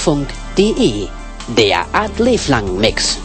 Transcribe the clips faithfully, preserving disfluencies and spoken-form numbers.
Urfunk punkt de, der Art Leblang Mix.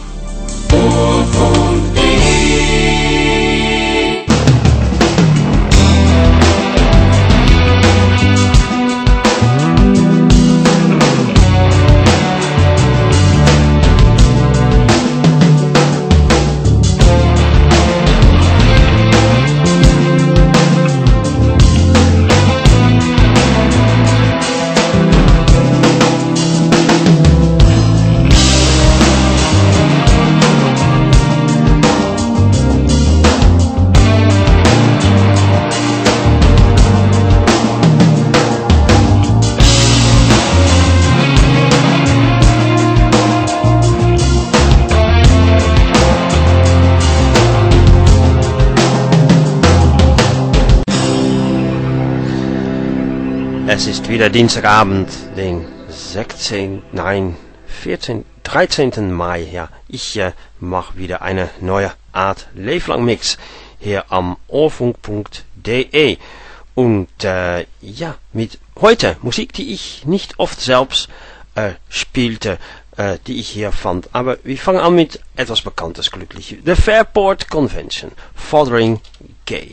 Es ist wieder Dienstagabend, den sechzehnten, nein, vierzehnten, dreizehnten Mai. Ja, ich äh, mache wieder eine neue Art Leblang Mix hier am Urfunk punkt de. Und äh, ja, mit heute Musik, die ich nicht oft selbst äh, spielte, äh, die ich hier fand. Aber wir fangen an mit etwas Bekanntes glücklich. The Fairport Convention, Fothering Gay.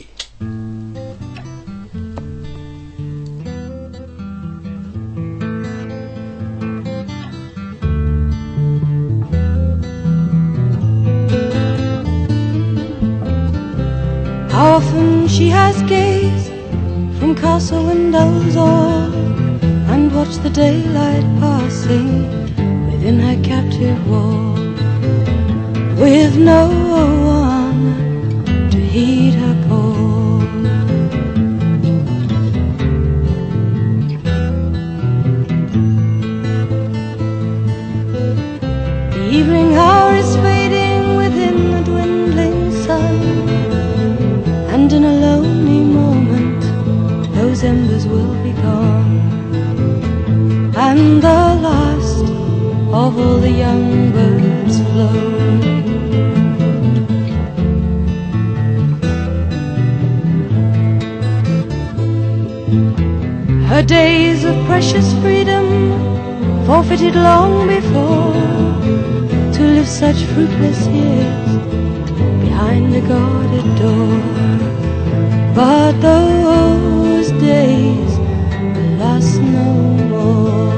How often she has gazed from castle windows all and watched the daylight passing within her captive wall, with no one to heed her call. The evening hour is fading within the dwindling sun, and in a lonely moment those embers will be gone, and the last of all the young birds flown. Her days of precious freedom forfeited long before, to live such fruitless years behind a guarded door. But those days will last no more.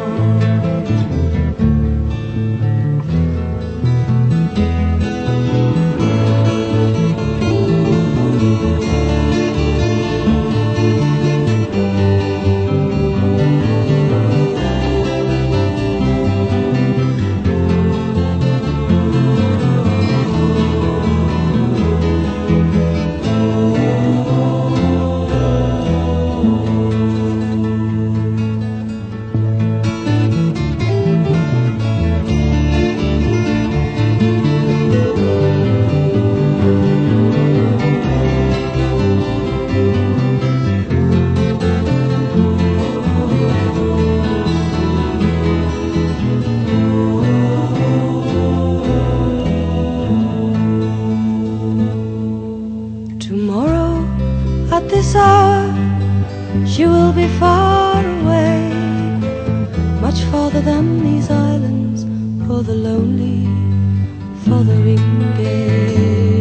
She will be far away, much farther than these islands, for the lonely Fothering Gay.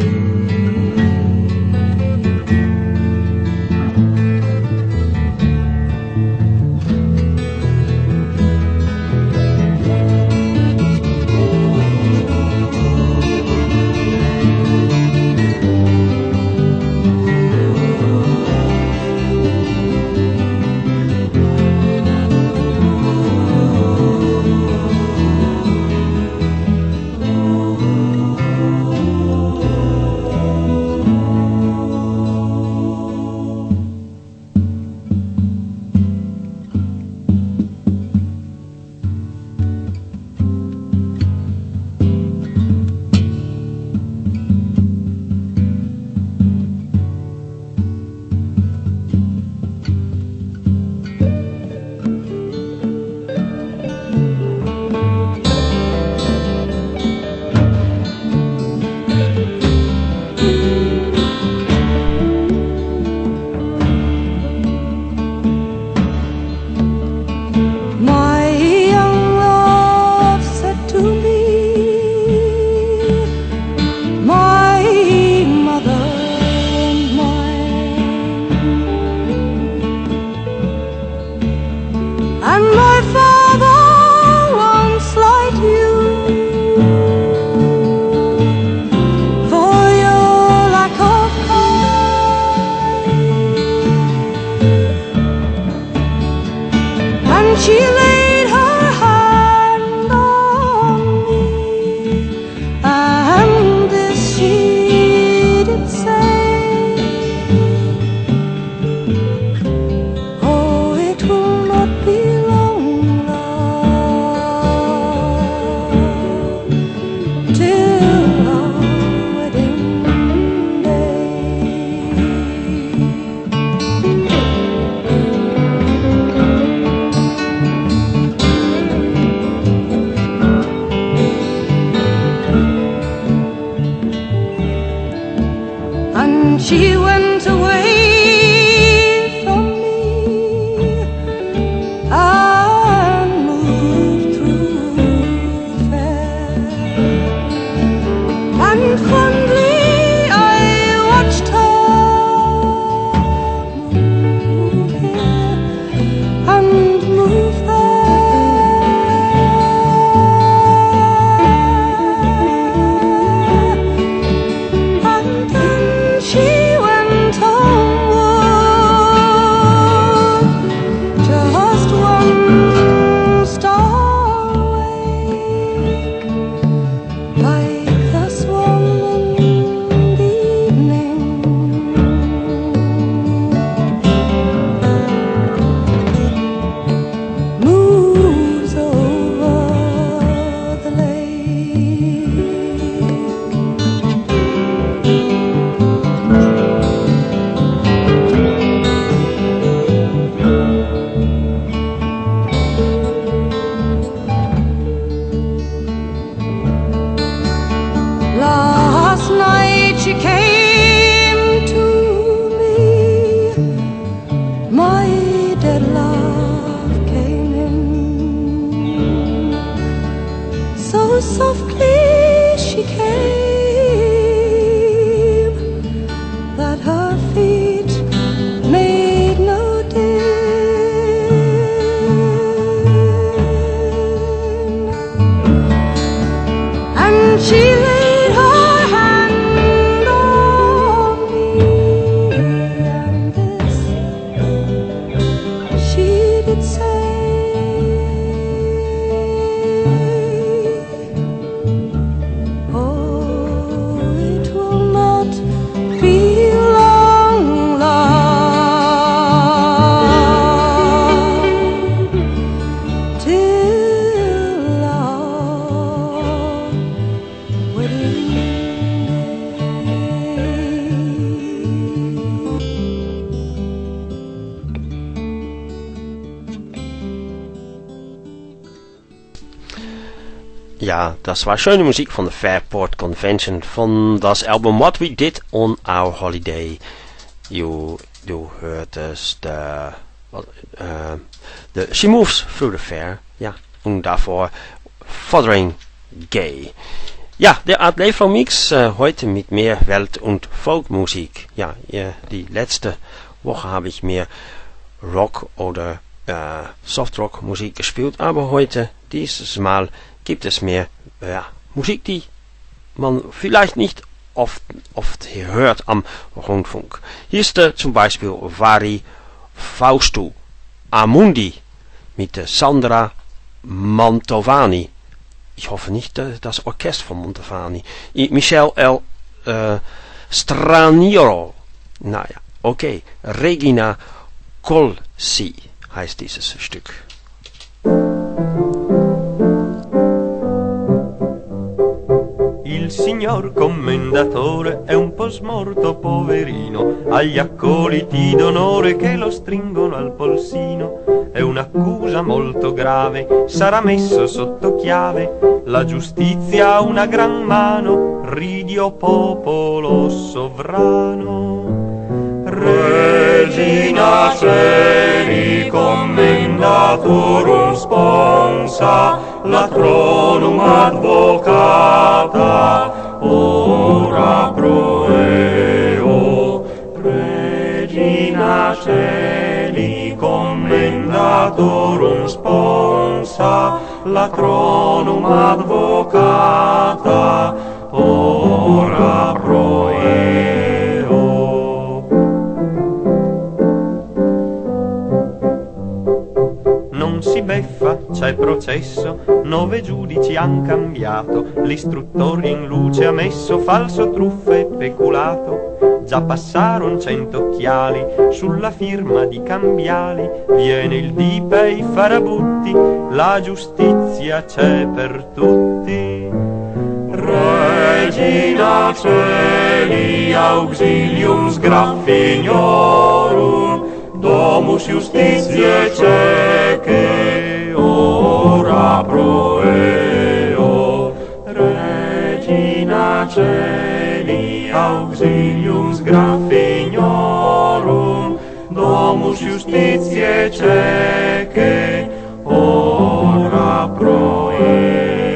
she laid her hand on me, and this she did say, oh, it will not be long, love, till our wedding day. And she went away from me and moved through the fair, and fondly I watched her move here and move there, and then she went homeward, just one star away, like the swan in the evening, moves over the lake. Last night she came to me, my dead love came in, so softly she came that her feet made no din, and she laid her hand on me, and this she did say, oh, it will not be long, love, till our wedding day. Ja, das war schöne Musik von der Fairport Convention von das Album What We Did on Our Holiday. You, du hörtest äh, äh, the She Moves Through the Fair, ja, und davor Fothering Gay. Ja, der Art Leeflang Mix äh, heute mit mehr Welt- und Folkmusik. Ja, ja, die letzte Woche habe ich mehr Rock oder äh, Softrock Musik gespielt, aber heute, dieses Mal, gibt es mehr ja, Musik, die man vielleicht nicht oft, oft hört am Rundfunk. Hier ist äh, zum Beispiel Vari Faustu Amundi mit äh, Sandra Mantovani. Ich hoffe nicht äh, das Orchester von Mantovani. I, Michel L. Äh, Straniero. Naja, okay. Regina Colsi heißt dieses Stück. Il signor commendatore è un po' smorto poverino, ha gli accoliti d'onore che lo stringono al polsino. È un'accusa molto grave, sarà messo sotto chiave, la giustizia ha una gran mano, ridi o popolo sovrano. Regina Celi commendatorum sponsa, latronum advocata, ora pro eo. Regina Celi commendatorum sponsa, latronum advocata, ora pro eo. Non si si beffa, c'è processo, nove giudici han cambiato, l'istruttore in luce ha messo falso, truffa e peculato. Già passaron cento occhiali sulla firma di Cambiali, viene il Dipa e i farabutti, la giustizia c'è per tutti. Regina Celi, auxilium Sgraffignorum, domus justitiae cece, ora pro eo. Regina Celi, auxilium Sgraffignorum, domus justitiae cece, ora pro eo.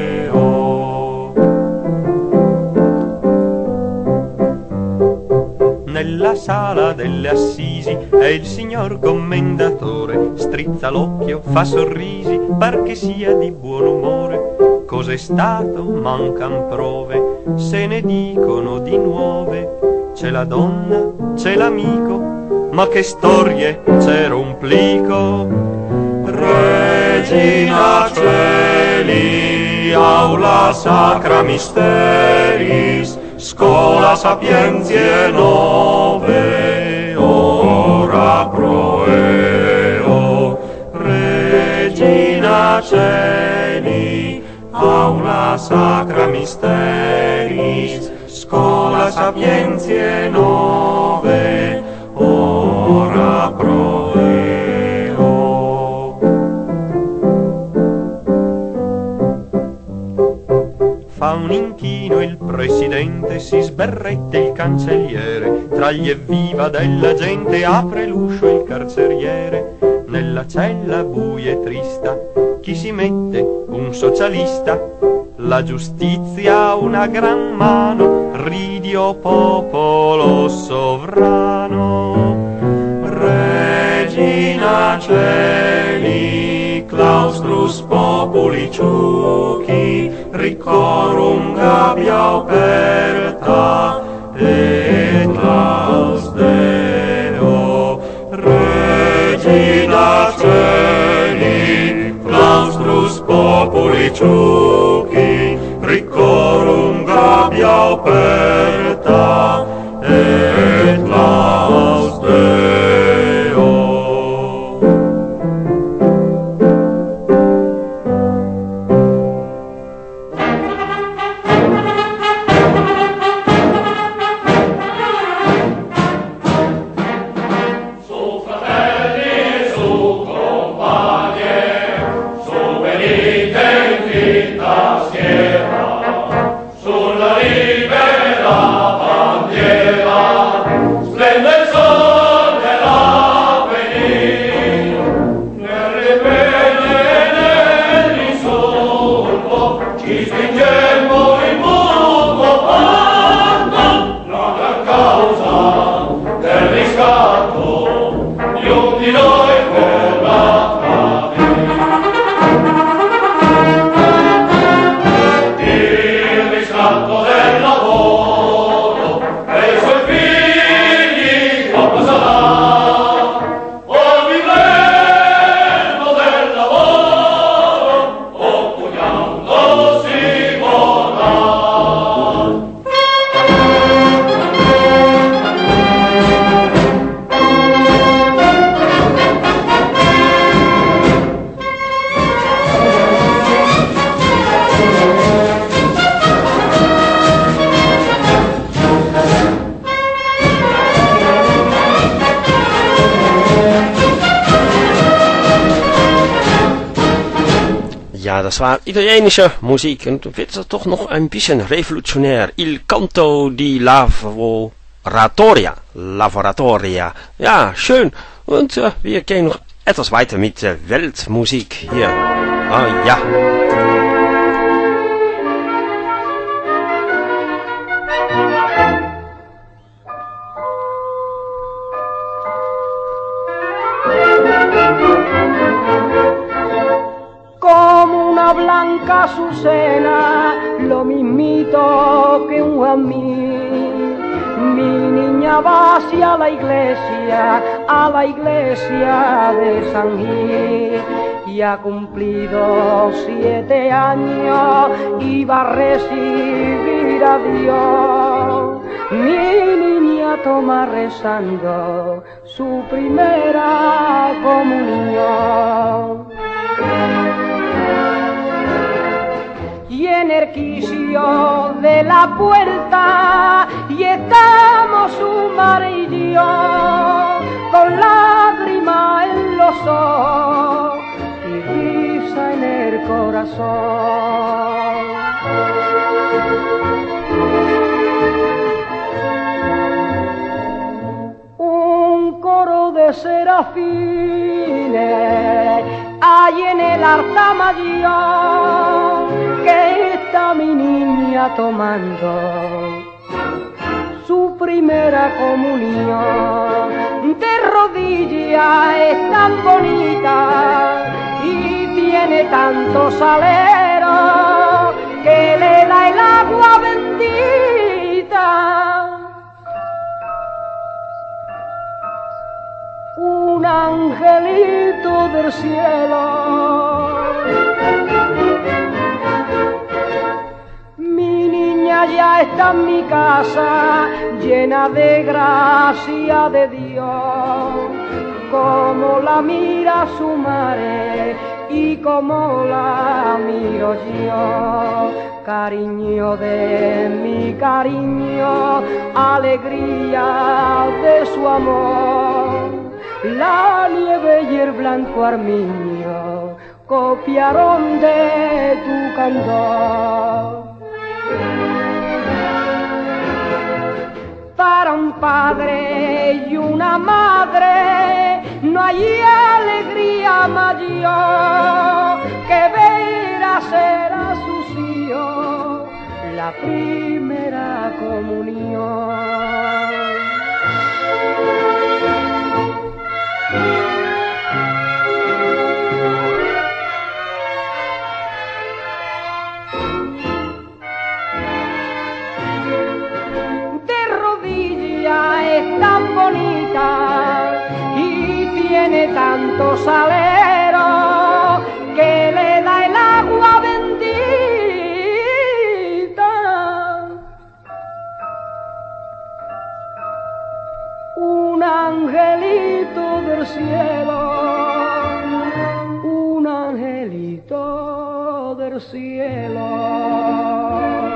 Nella sala delle assisi è il signor commendatore, strizza l'occhio, fa sorrisi, par che sia di buon umore. Cos'è stato? Mancan prove, se ne dicono di nuove. C'è la donna, c'è l'amico, ma che storie, c'era un plico. Regina Celi, aula sacra mysteris, scola sapientiae nove, ora pro eo. Regina Celi, aula sacra mysteris, scola sapientiae nove, ora pro eo. Fa un inchino il presidente, si sberrette il cancelliere, tra gli evviva della gente apre l'uscio il carceriere. Nella cella buia e trista chi si mette? Un socialista. La giustizia ha una gran mano, ridi o popolo sovrano. Regina Celi, claustrus populi ciuchi, ricorum gabia aperta, et laus Deo. Regina Celi, claustrus populi ciuchi, ricorum gabia aperta, et laus Deo. Ja, das war italienische Musik und wird doch noch ein bisschen revolutionär. Il canto di lavoratoria. Lavoratoria. Ja, schön. Und äh, wir gehen noch etwas weiter mit äh, Weltmusik hier. Ah, ja. Blanca Azucena, lo mismito que un guamí. Mi niña va hacia la iglesia, a la iglesia de San Gil, y ha cumplido siete años y va a recibir a Dios. Mi niña toma rezando su primera comunión. Y en el quicio de la puerta y estamos su madre y yo con lágrimas en los ojos y risa en el corazón. Un coro de serafines hay en el altar mayor que está mi niña tomando su primera comunión. De rodillas es tan bonita y tiene tanto salero que le da el agua bendita. Un angelito del cielo. Mi niña ya está en mi casa, llena de gracia de Dios. Como la mira su madre y como la miro yo. Cariño de mi cariño, alegría de su amor. La nieve y el blanco armiño copiaron de tu candor. Para un padre y una madre no hay alegría mayor que ver hacer a sus hijos la primera comunión. Es tan bonita y tiene tanto salero que le da el agua bendita. Un angelito del cielo, un angelito del cielo.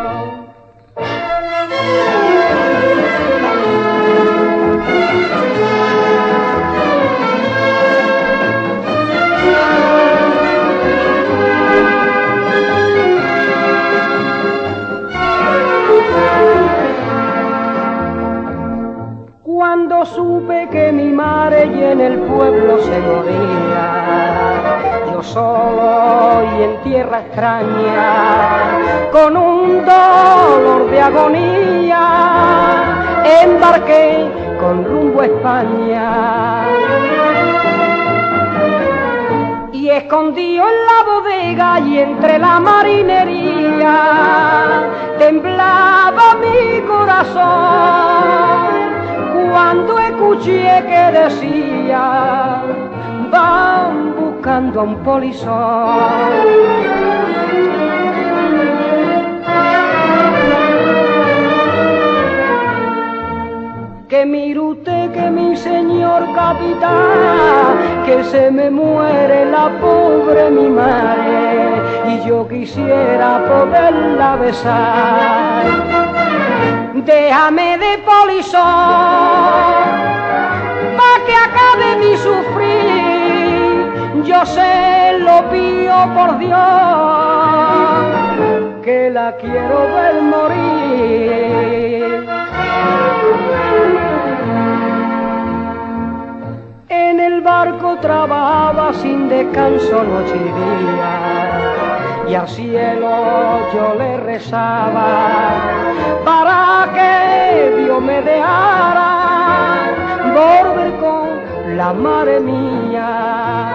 Cuando supe que mi madre y en el pueblo se moría, yo solo y en tierra extraña, con un dolor de agonía, embarqué con rumbo a España. Y escondido en la bodega y entre la marinería, temblaba mi corazón cuando escuché que decía: van buscando a un polizón. Que mire usted que mi señor capitán, que se me muere la pobre mi madre y yo quisiera poderla besar. Déjame de polizón pa' que acabe mi sufrir. Yo se lo pido por Dios que la quiero ver morir. En el barco trabajaba sin descanso noche y día, y al cielo yo le rezaba para que Dios me dejara volver con la madre mía.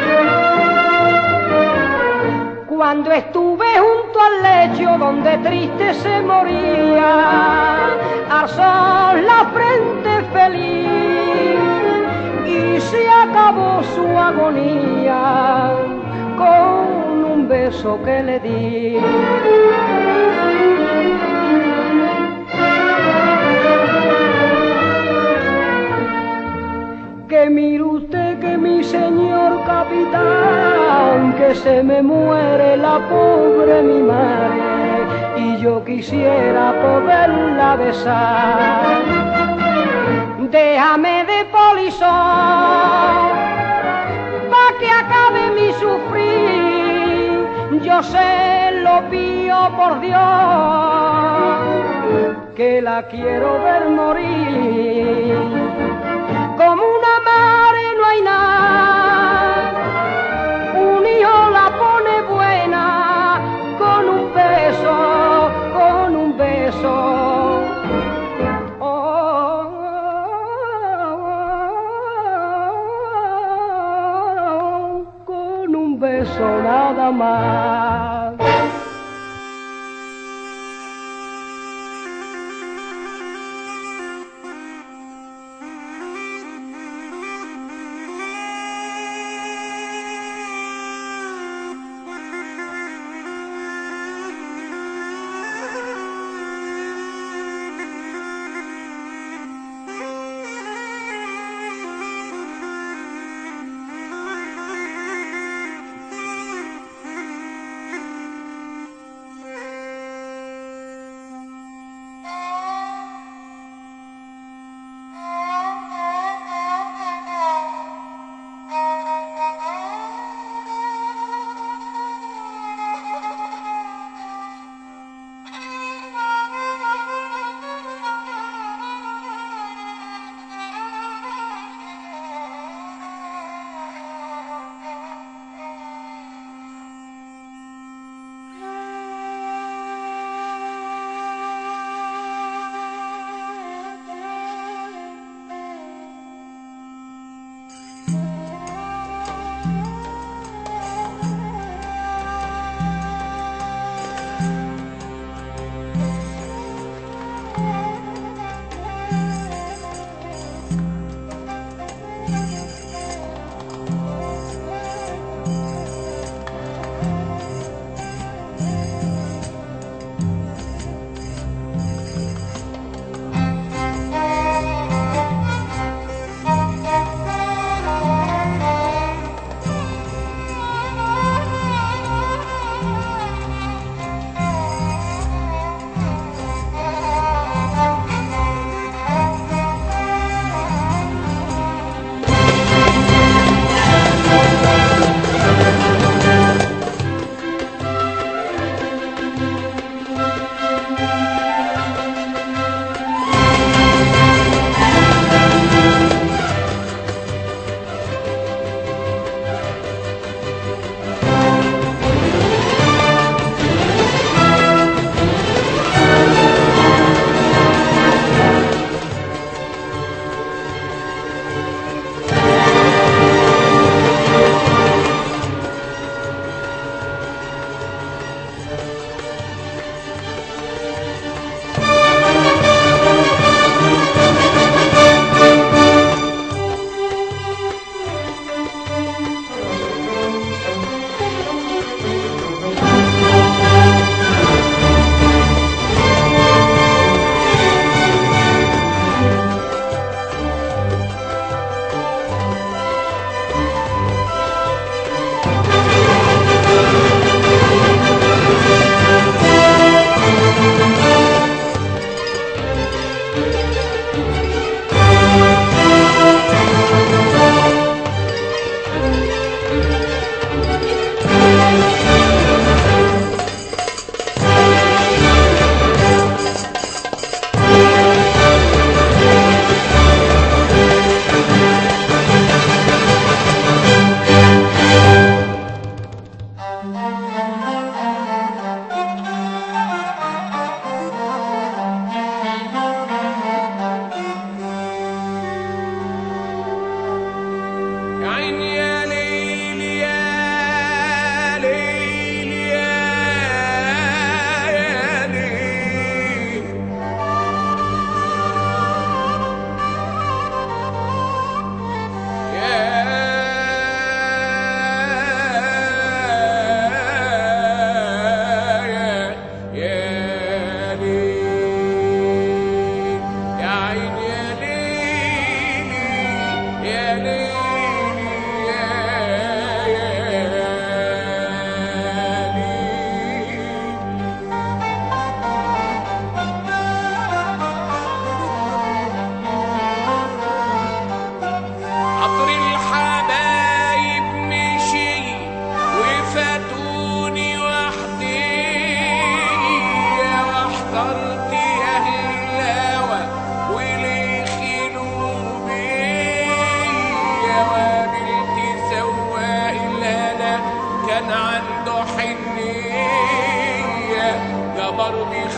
Cuando estuve junto al lecho donde triste se moría, alzó la frente feliz y se acabó su agonía. beso que le di. Que mire usted que mi señor capitán, que se me muere la pobre mi madre, y yo quisiera poderla besar. Déjame de polizón, pa' que acabe mi sufrir, yo se lo pido por Dios, que la quiero ver morir. Como una madre no hay nada, un hijo la pone buena, con un beso, con un beso. Oh, con un beso nada más.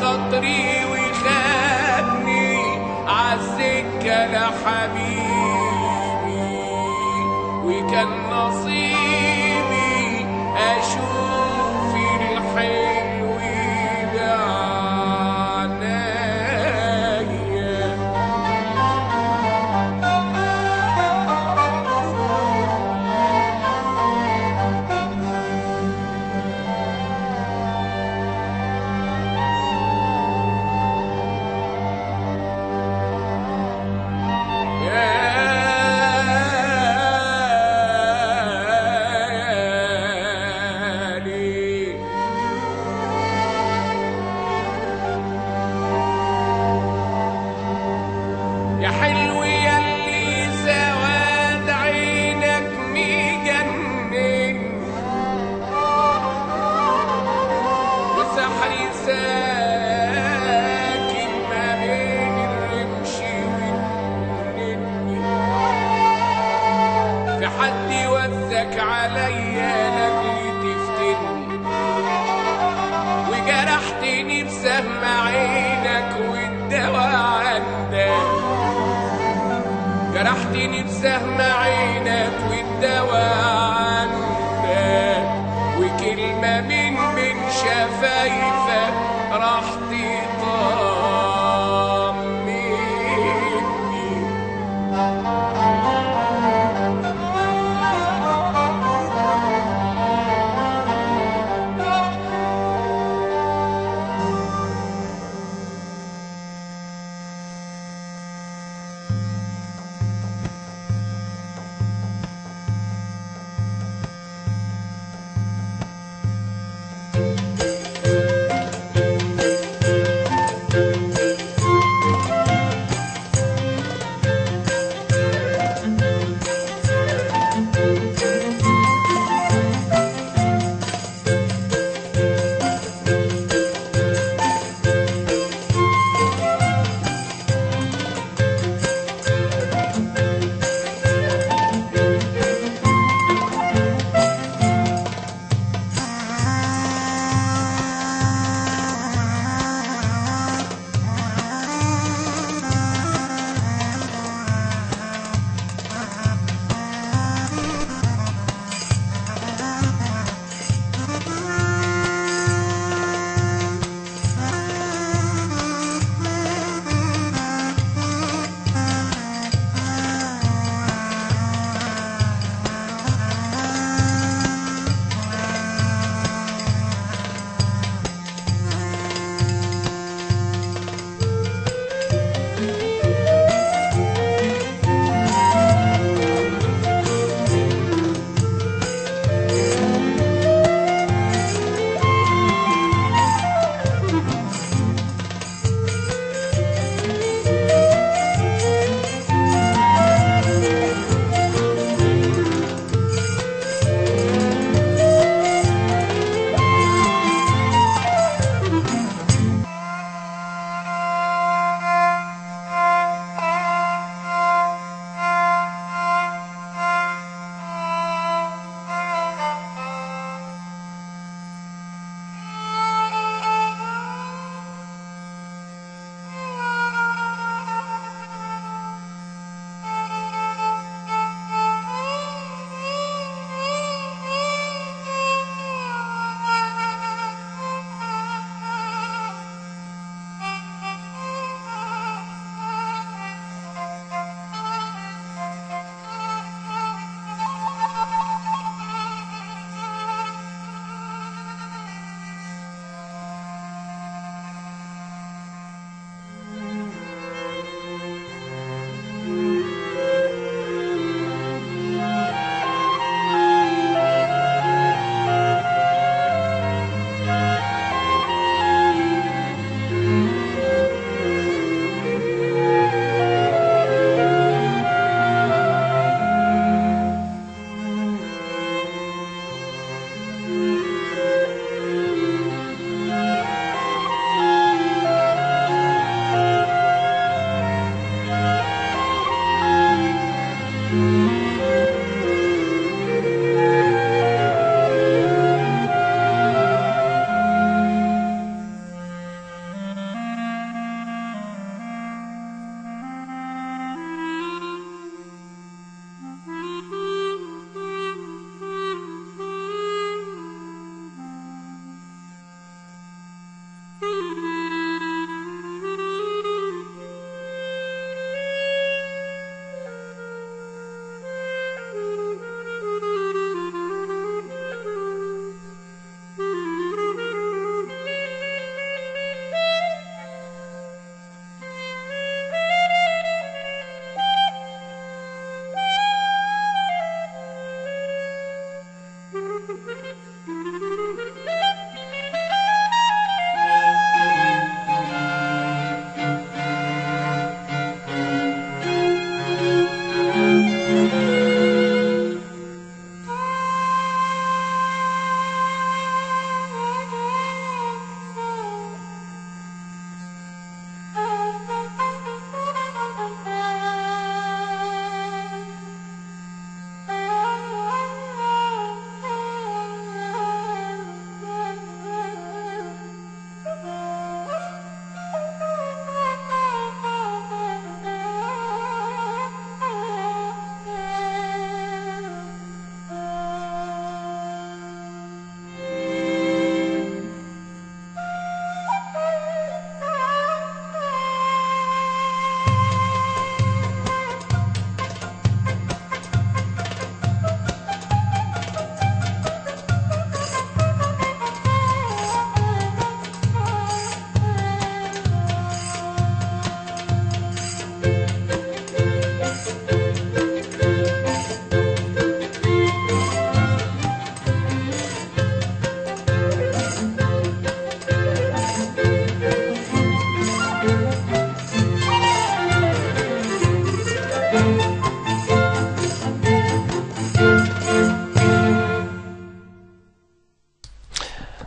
خاطري وخدني عالسكة لحبيبي، وكان نصيبي أشوف الحلو بعنايا. يا حلو ياللي سواد عينك مجنن، وسحري ساكن ما بين الرمش والنني، في حد وزك عليا لاجل تفتني، وجرحتني بسهم عينك والدواء عندك، جرحتني بسهم عينك والدواء عندك، وكلمة من من شفايفك راح تطمني.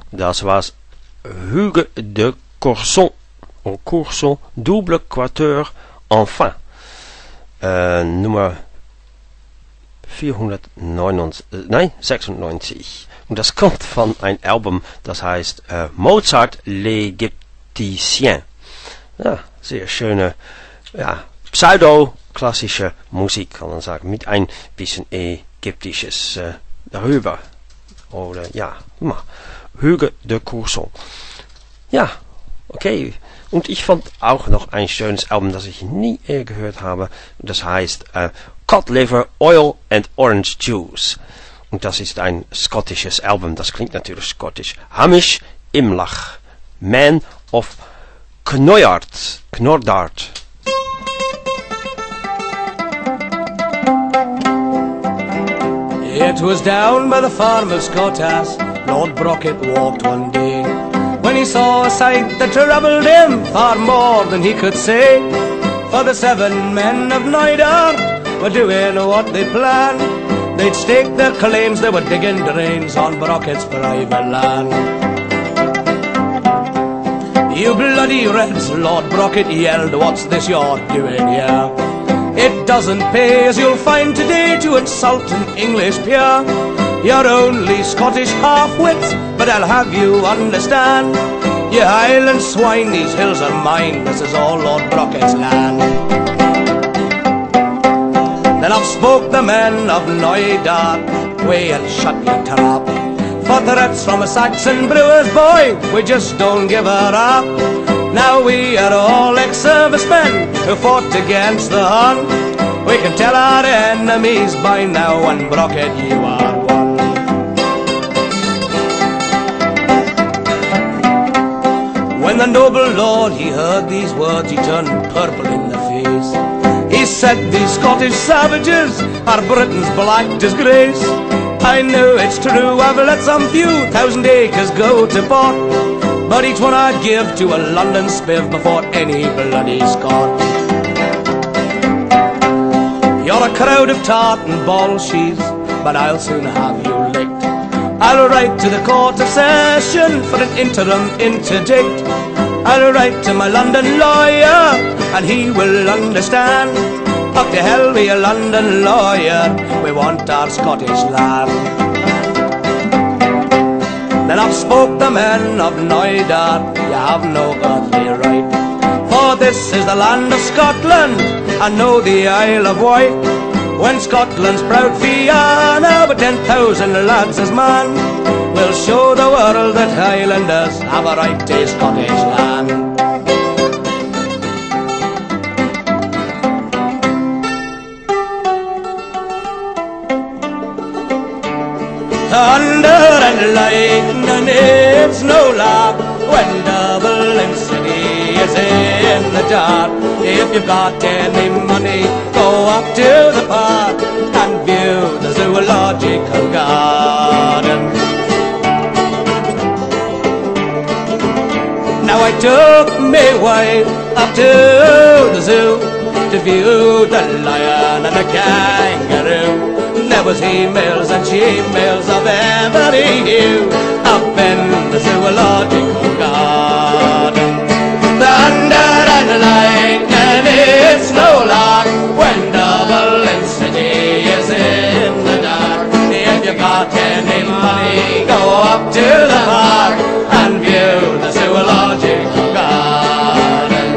das was Hugues de Courson, au Courson double quatuor enfin, äh, Nummer vierhundertneunundneunzig, nein, sechsundneunzig. Und das kommt von einem Album, das heißt äh, Mozart l'Égyptien. Ja, sehr schöne, ja, pseudo-klassische Musik, kann man sagen, mit ein bisschen ägyptisches äh, darüber. Oder, ja, Hugues de Courson. Ja, okay. Und ich fand auch noch ein schönes Album, das ich nie eher gehört habe. Das heißt äh, Cod Liver, Oil and Orange Juice. Und das ist ein skottisches Album, das klingt natürlich skottisch. Hamish Imlach, Man of Knoyart, Knordart. It was down by the farm of Scottas Lord Brocket walked one day, when he saw a sight that troubled him far more than he could say. For the seven men of Knoydart were doing what they'd planned. They'd stake their claims, they were digging drains on Brocket's private land. You bloody Reds, Lord Brocket yelled, what's this you're doing here? It doesn't pay, as you'll find today, to insult an English peer. You're only Scottish half-wits, but I'll have you understand. You Highland swine, these hills are mine, this is all Lord Brocket's land. Then up spoke the men of Knoydart, way and shut your trap. For threats from a Saxon brewer's boy, we just don't give her up. Now we are all ex-servicemen who fought against the Hun. We can tell our enemies by now, and Brocket, you are one. When the noble lord, he heard these words, he turned purple in the face. He said, these Scottish savages are Britain's black disgrace. I know it's true, I've let some few thousand acres go to pot, but each one I'd give to a London spiv before any bloody Scot. You're a crowd of tartan ball sheaves, but I'll soon have you licked. I'll write to the Court of Session for an interim interdict. I'll write to my London lawyer, and he will understand. Up to hell with a London lawyer, we want our Scottish land. Then up spoke the men of Knoydart, you have no earthly right. For this is the land of Scotland, and know the Isle of Wight. When Scotland's proud Fianna, with ten thousand lads as man, will show the world that Highlanders have a right to Scottish land. Thunder and lightning, it's no lark when Dublin City is in the dark. If you've got any money, go up to the park and view the zoological garden. Now I took me wife up to the zoo to view the lion and the kangaroo. There was females and she-males of every hue up in the zoological garden. Thunder and lightning, it's no lark when Dublin City is in the dark. If you got any money, go up to the park and view the zoological garden.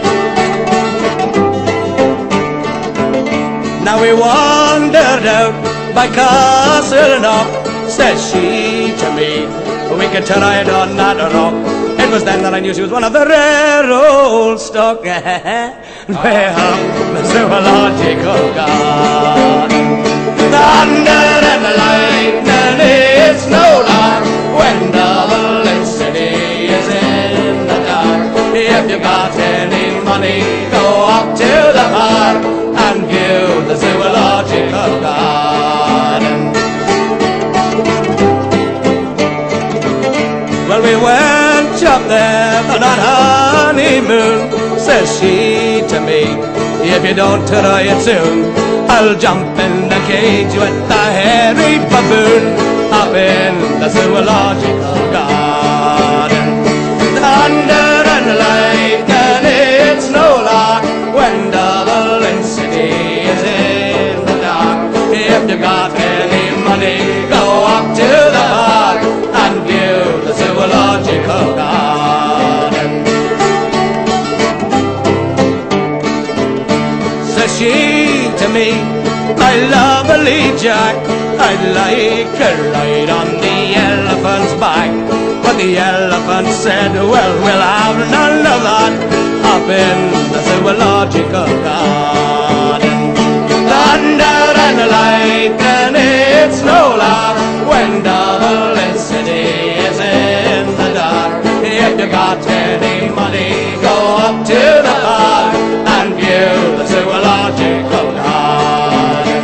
Now we wandered out by Castle Knock, says she to me, we could ride on that rock. It was then that I knew she was one of the rare old stock. Way up the zoological garden. Thunder and lightning, it's no lark when Dublin City is in the dark. If you got any money, go up to the park and view the zoological garden. Well, we went up there on our honeymoon, says she to me, if you don't try it soon, I'll jump in the cage with the hairy baboon up in the zoological garden. Jack, I'd like to ride on the elephant's back. But the elephant said, well, we'll have none of that up in the zoological garden. Thunder and lightning, it's no laugh when Dublicity is in the dark. If you got any money, go up to the park and view the zoological garden.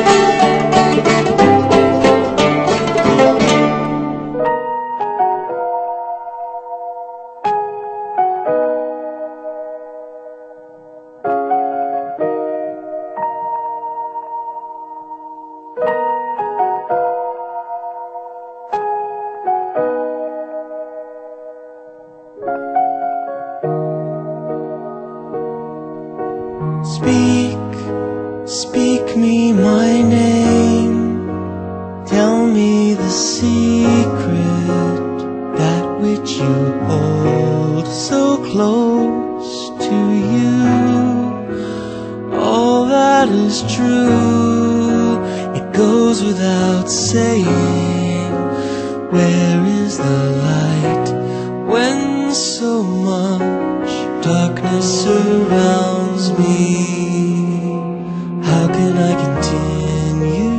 Speak, speak me my name. Tell me the secret, that which you hold so close to you. All that is true, it goes without saying. Where is the light when so much darkness surrounds me? How can I continue?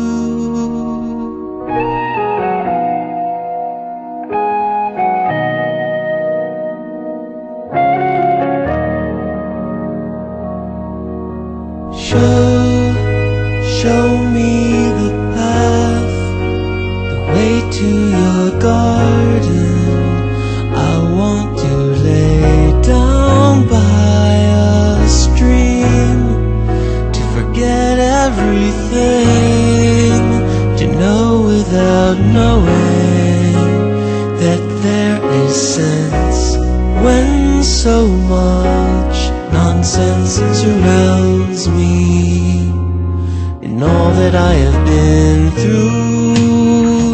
Show, show me the path, the way to your garden. I want to lay down by a stream, to forget everything, to know without knowing that there is sense when so much nonsense surrounds me. In all that I have been through,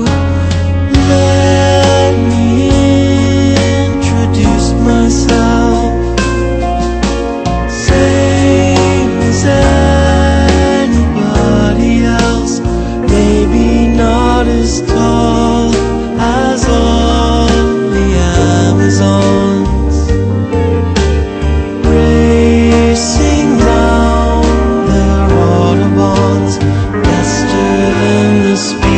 let me introduce myself. Same as anybody else, maybe not as tall as all the Amazons, racing down their autobahns faster than the speed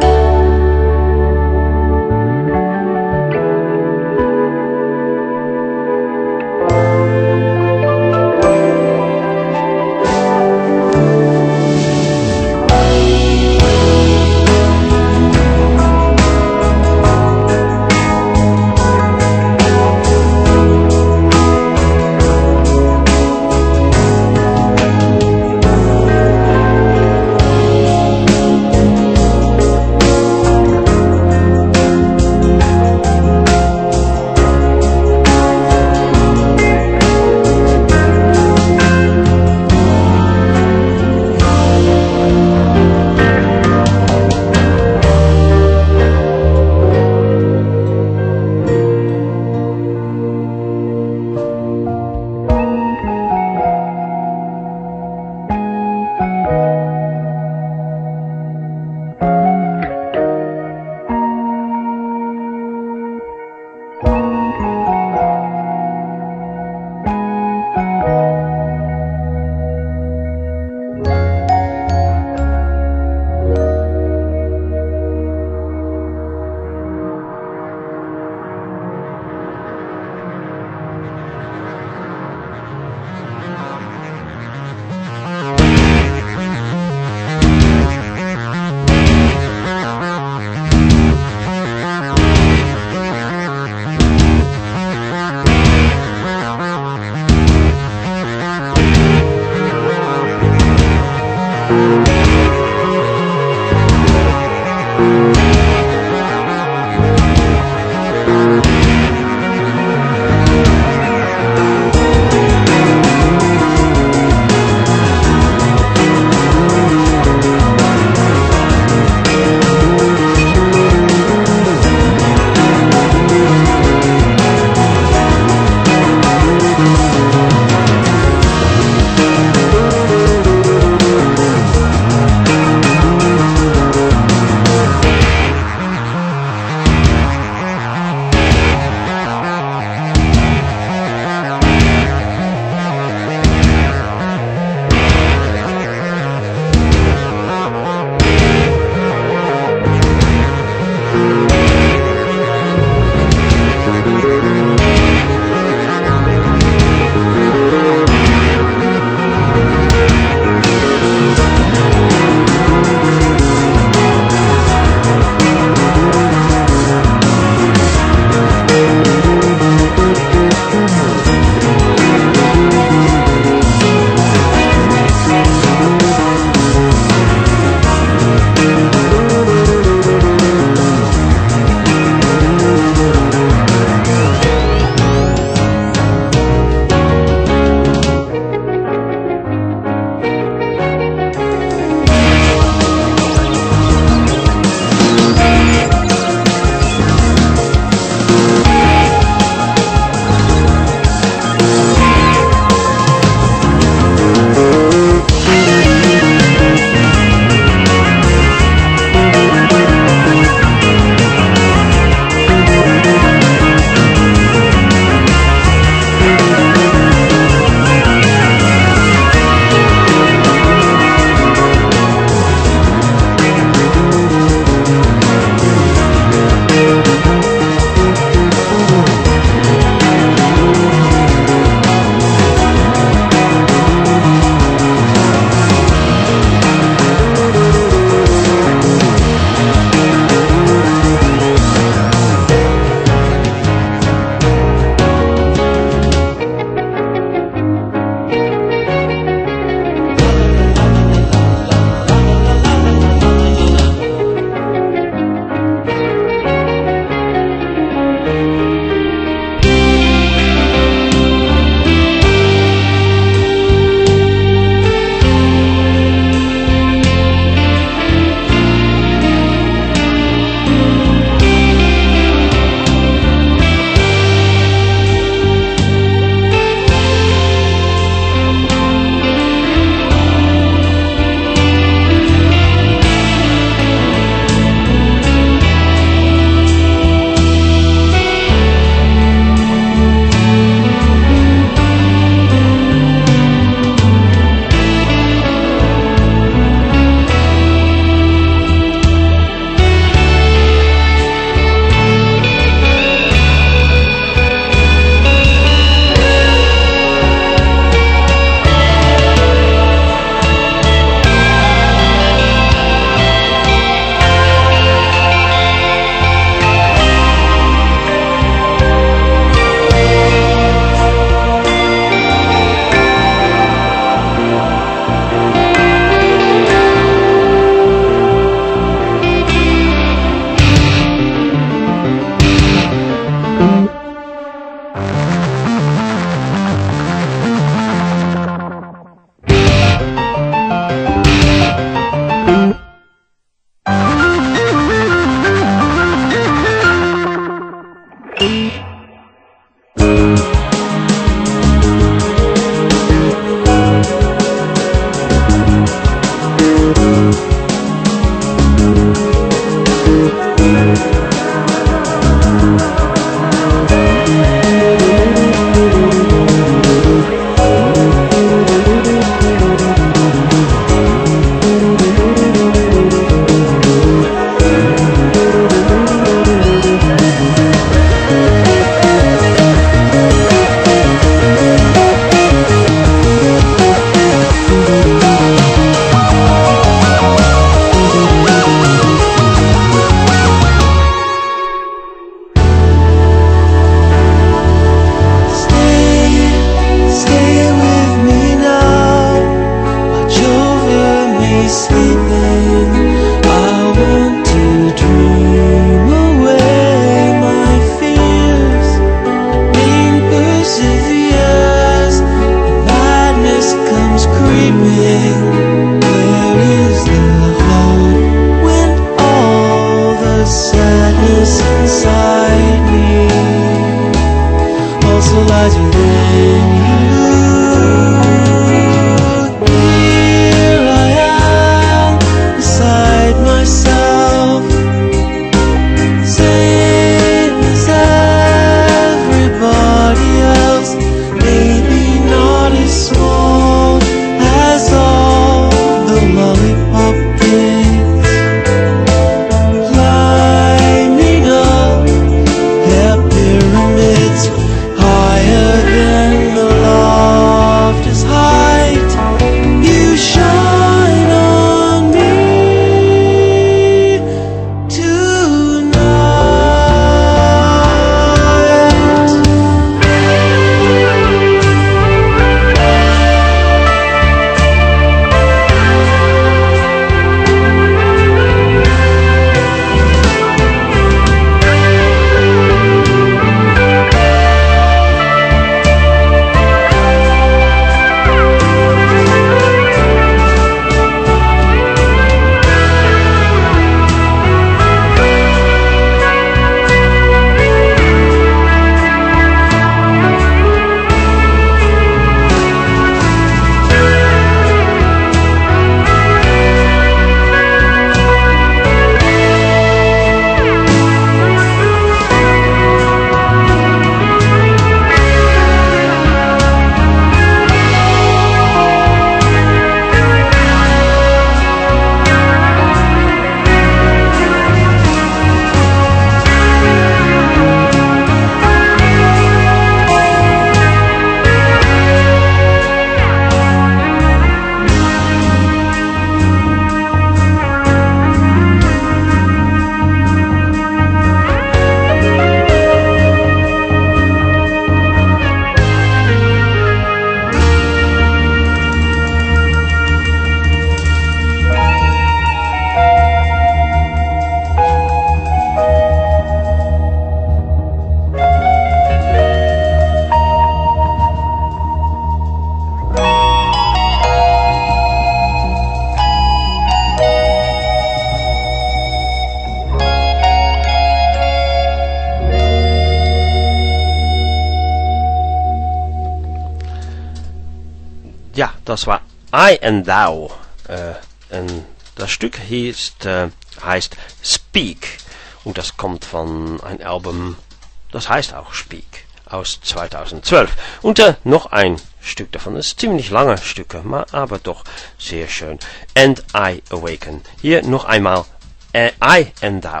Ja, das war I and Thou. Äh, und das Stück hieß, äh, heißt Speak. Und das kommt von einem Album, das heißt auch Speak, aus zweitausendzwölf. Und äh, noch ein Stück davon, das ist ziemlich lange Stücke, aber doch sehr schön. And I Awaken. Hier noch einmal äh, I and Thou.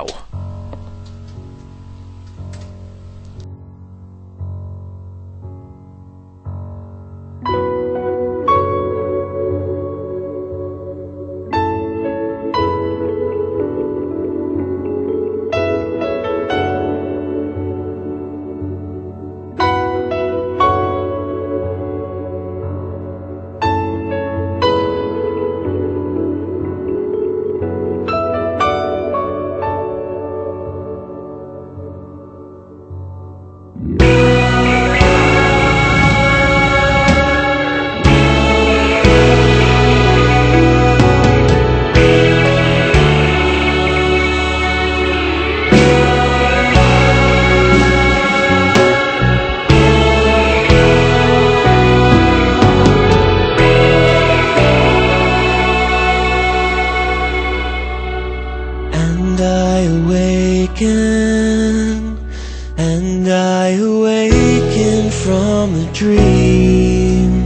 forsaken, and I awaken from the dream,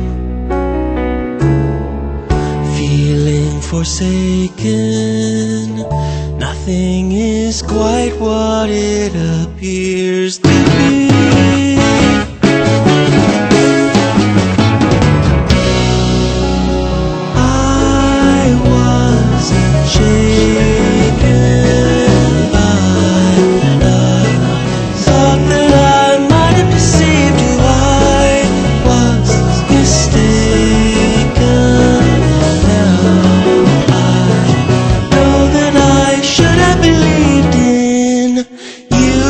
feeling forsaken. Nothing is quite what it appears to be. I was shaken by love, thought that I might have deceived you. I was mistaken. Now I know that I should have believed in you.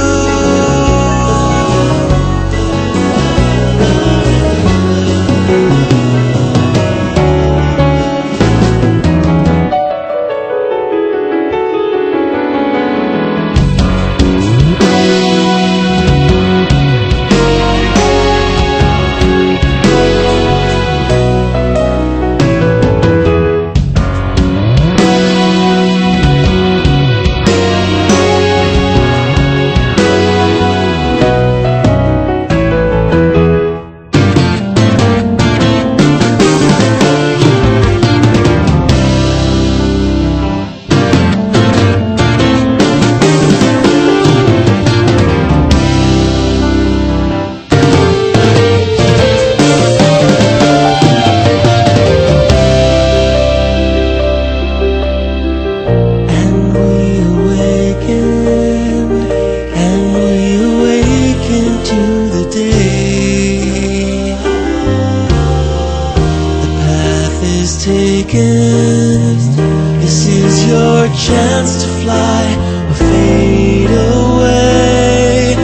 This is your chance to fly or fade away.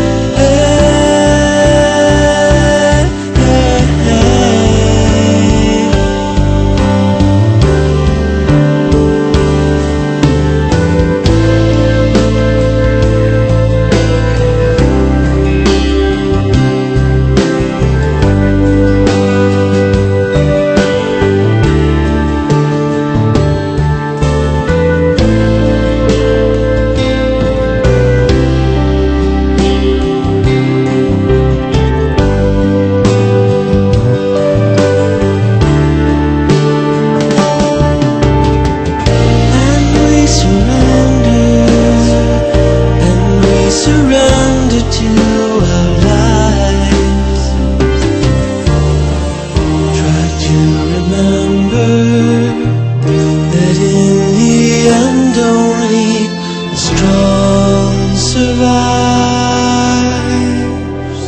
Hey, hey, hey. Surrender to our lives. Try to remember that in the end only the strong survives.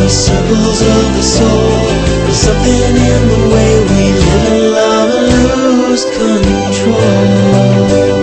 the circles of the soul. There's something in the way we live and love and lose control.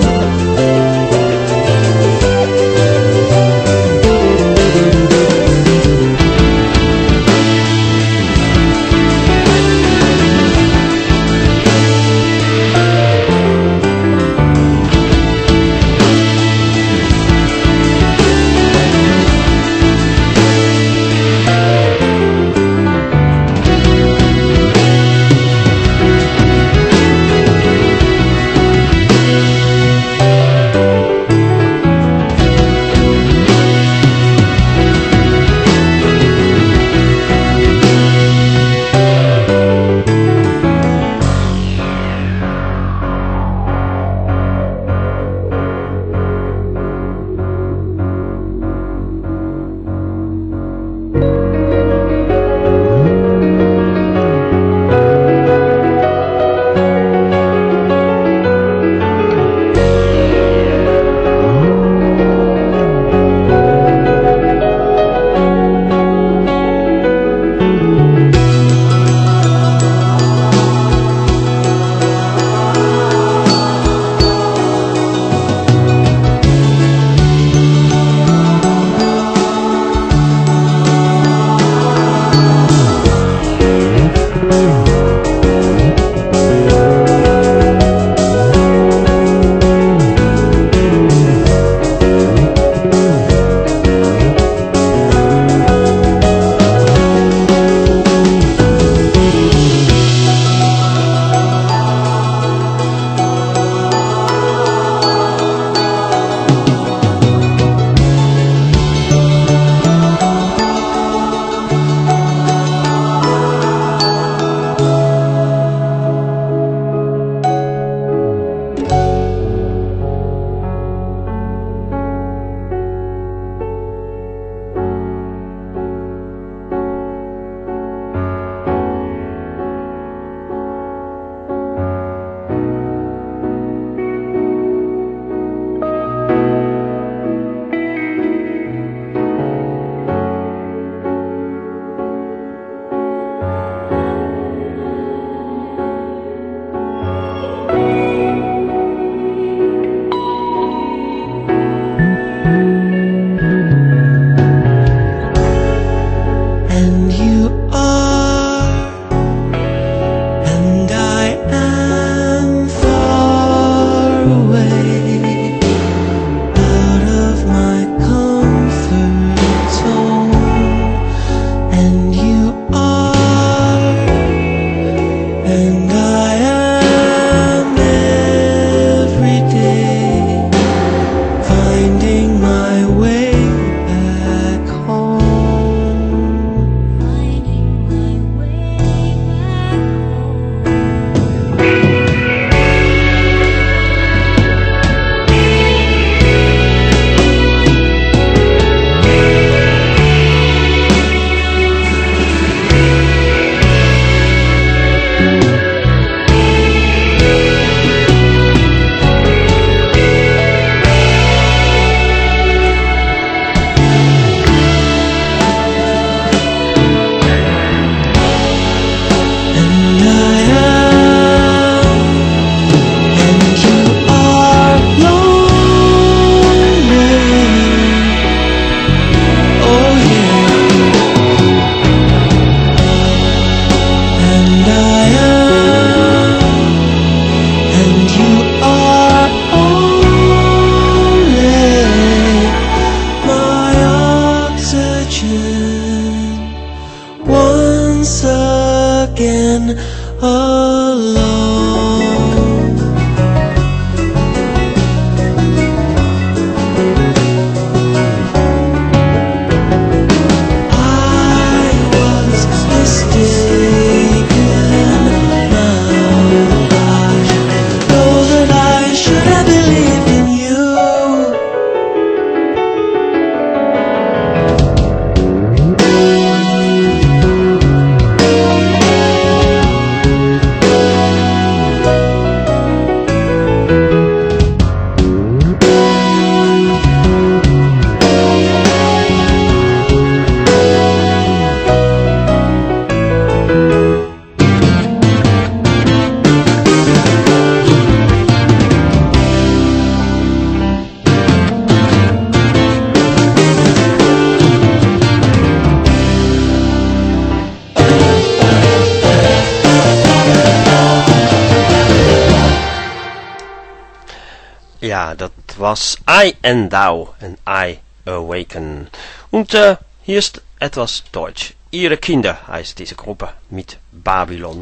Ja, das was I and Thou and I Awaken. Und äh, hier ist etwas Deutsch. Ihre Kinder heißt diese Gruppe mit Babylon.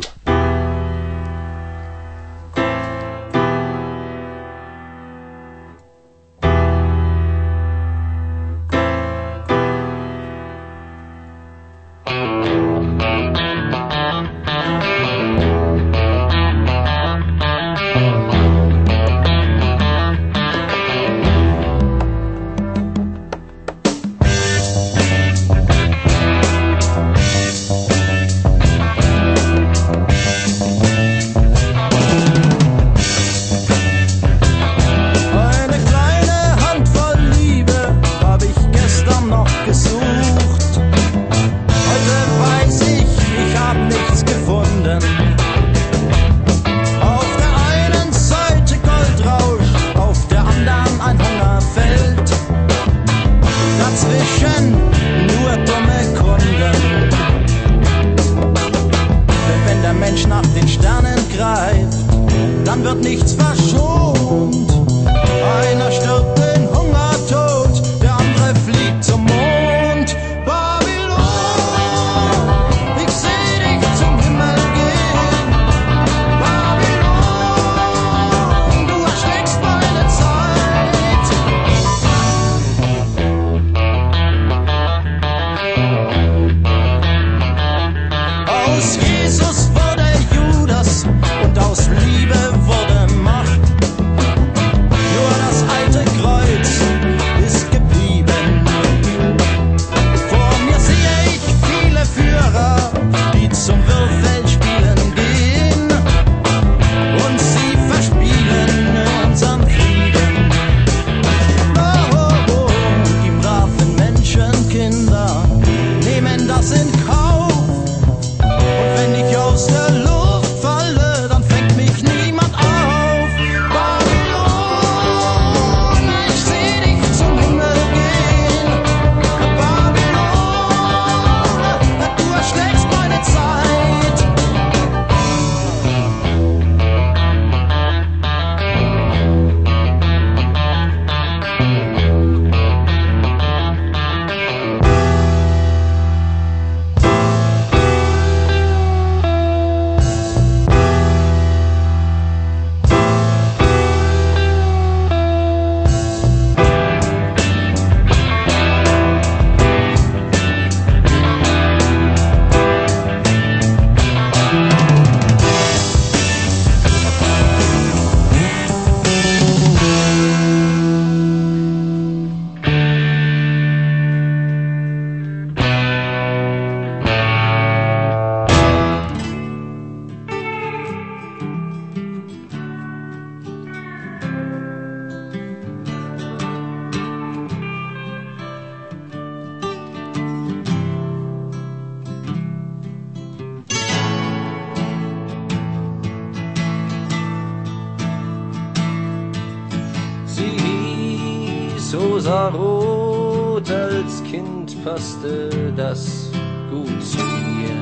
Rosarot, als Kind passte das gut zu ihr.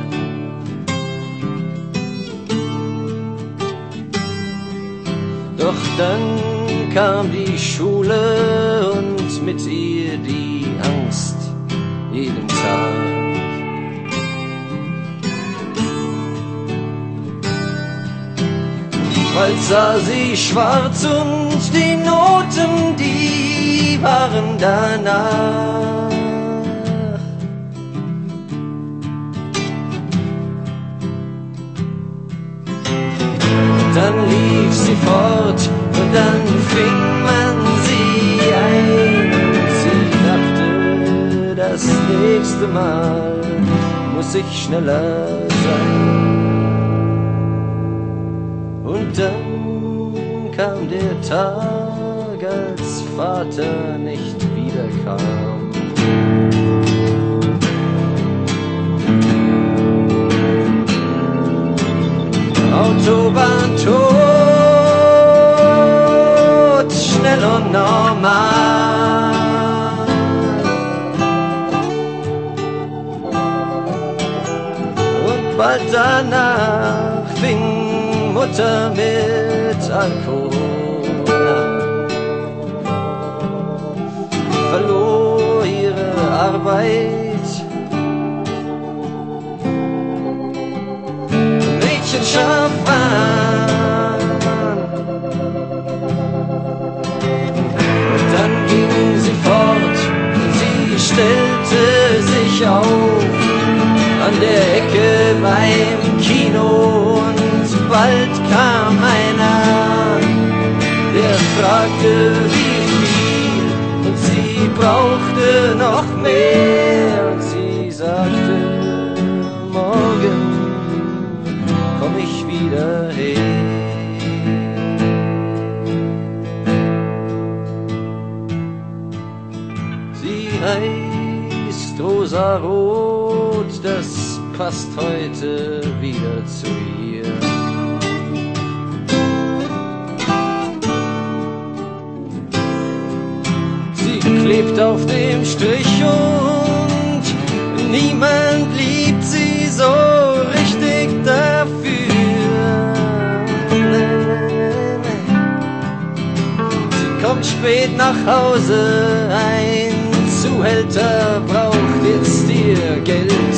Doch dann kam die Schule und mit ihr die Angst jeden Tag. Bald sah sie schwarz und die Noten, die waren danach. Dann lief sie fort und dann fing man sie ein. Sie dachte, das nächste Mal muss ich schneller sein. Und dann kam der Tag, als Vater nicht wiederkam. Autobahn tot, schnell und normal. Und bald danach fing Mutter mit Alkohol an. weit. Mädchen scharf an. Und dann ging sie fort, sie stellte sich auf an der Ecke beim Kino und bald kam einer, der fragte wie viel und sie brauchte noch mehr und sie sagte, morgen komm ich wieder her. Sie heißt Rosarot, das passt heute wieder zu ihr. Sie klebt auf dem Strich und niemand liebt sie so richtig dafür. Sie kommt spät nach Hause, ein Zuhälter braucht jetzt ihr Geld.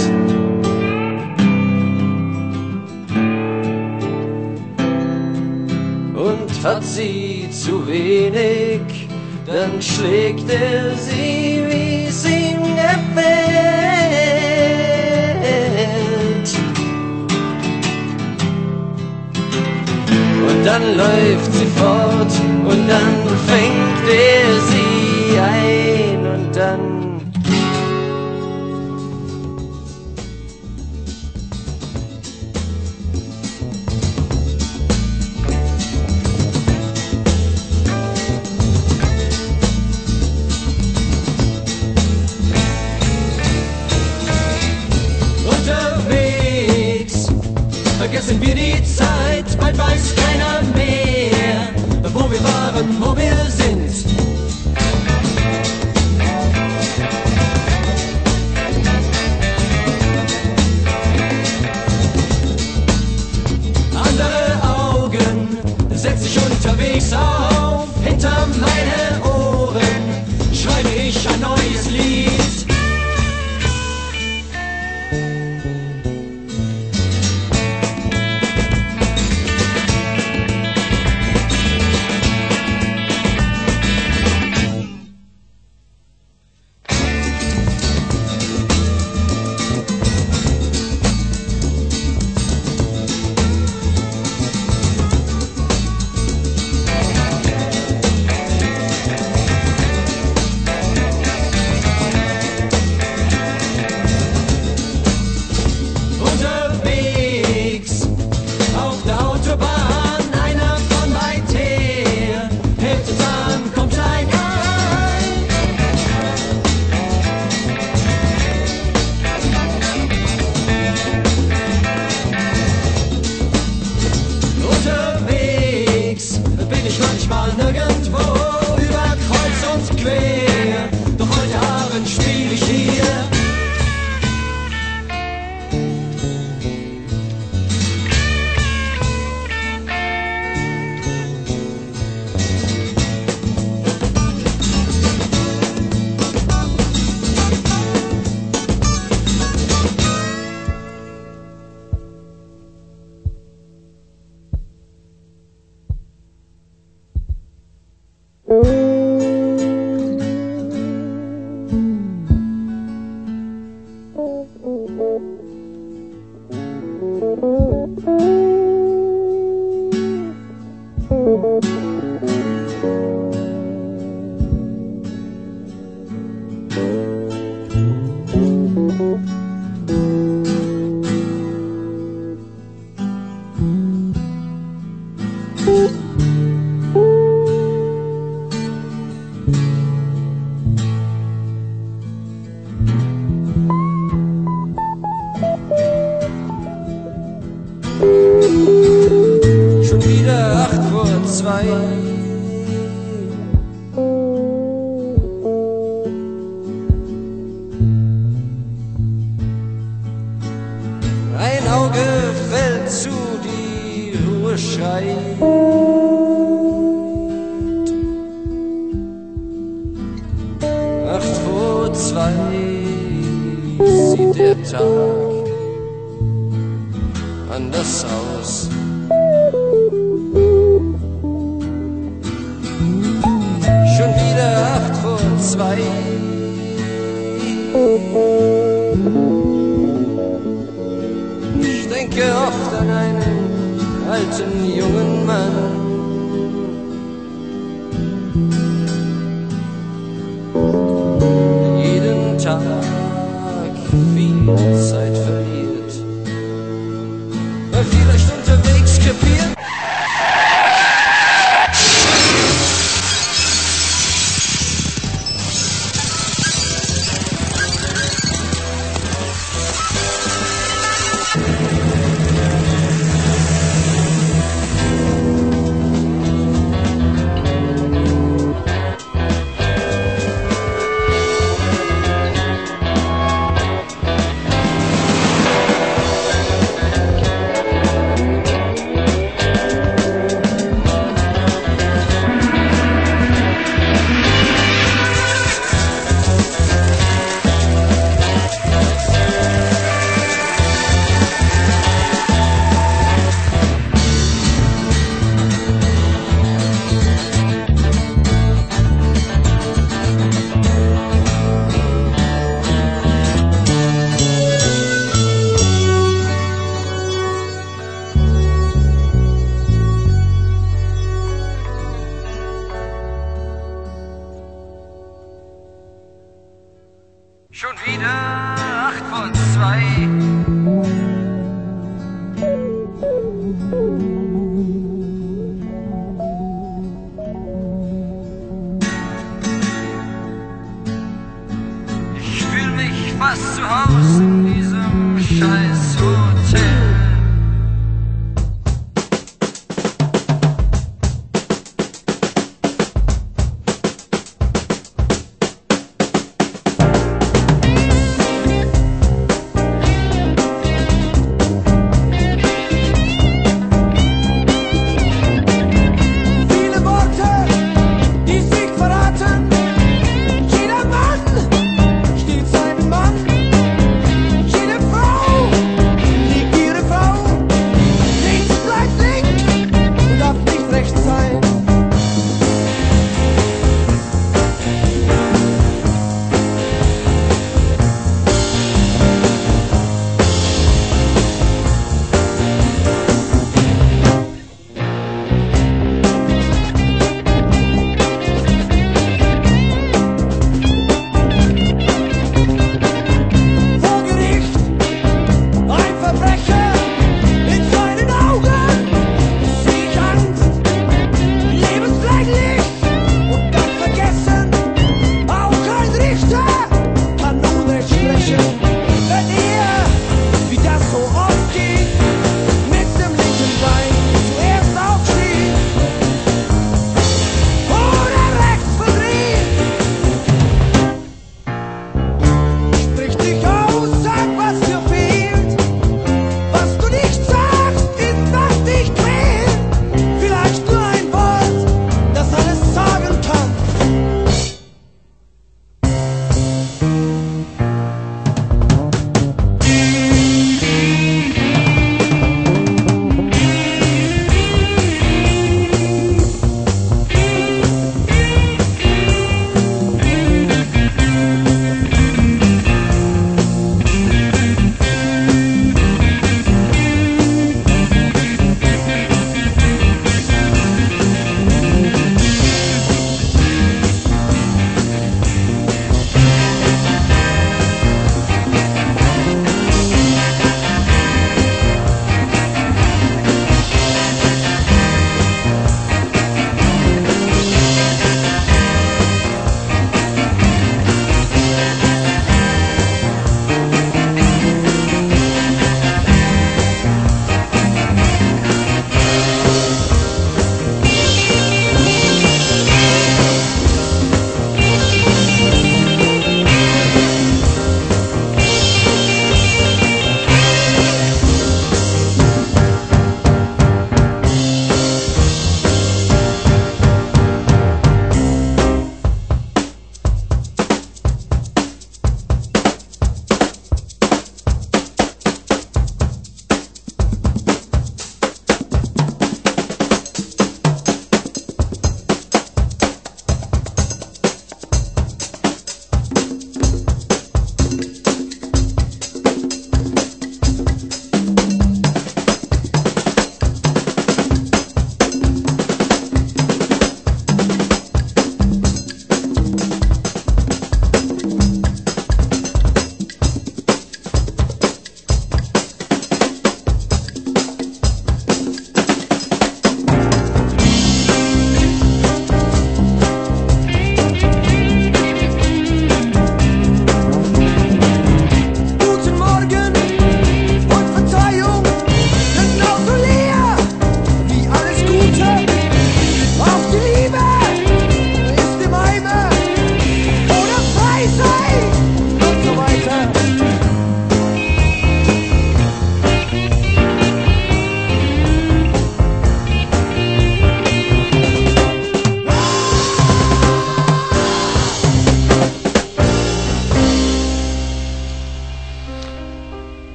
Und hat sie zu wenig, dann schlägt er sie, wie es ihm gefällt. Und dann läuft sie fort und dann fängt er sie ein und dann vergessen wir die Zeit, bald weiß keiner mehr, wo wir waren, wo wir sind. Andere Augen setz ich unterwegs auf, hinter meine Ohren schreibe ich ein neues Lied. Tag anders aus. Schon wieder acht vor zwei. Ich denke oft an einen alten jungen Mann. Jeden Tag viel Zeit verliert, weil vielleicht unterwegs krepiert. Schon wieder acht vor zwei. Ich fühl mich fast zu Hause in diesem scheiß Hotel. Jede Frau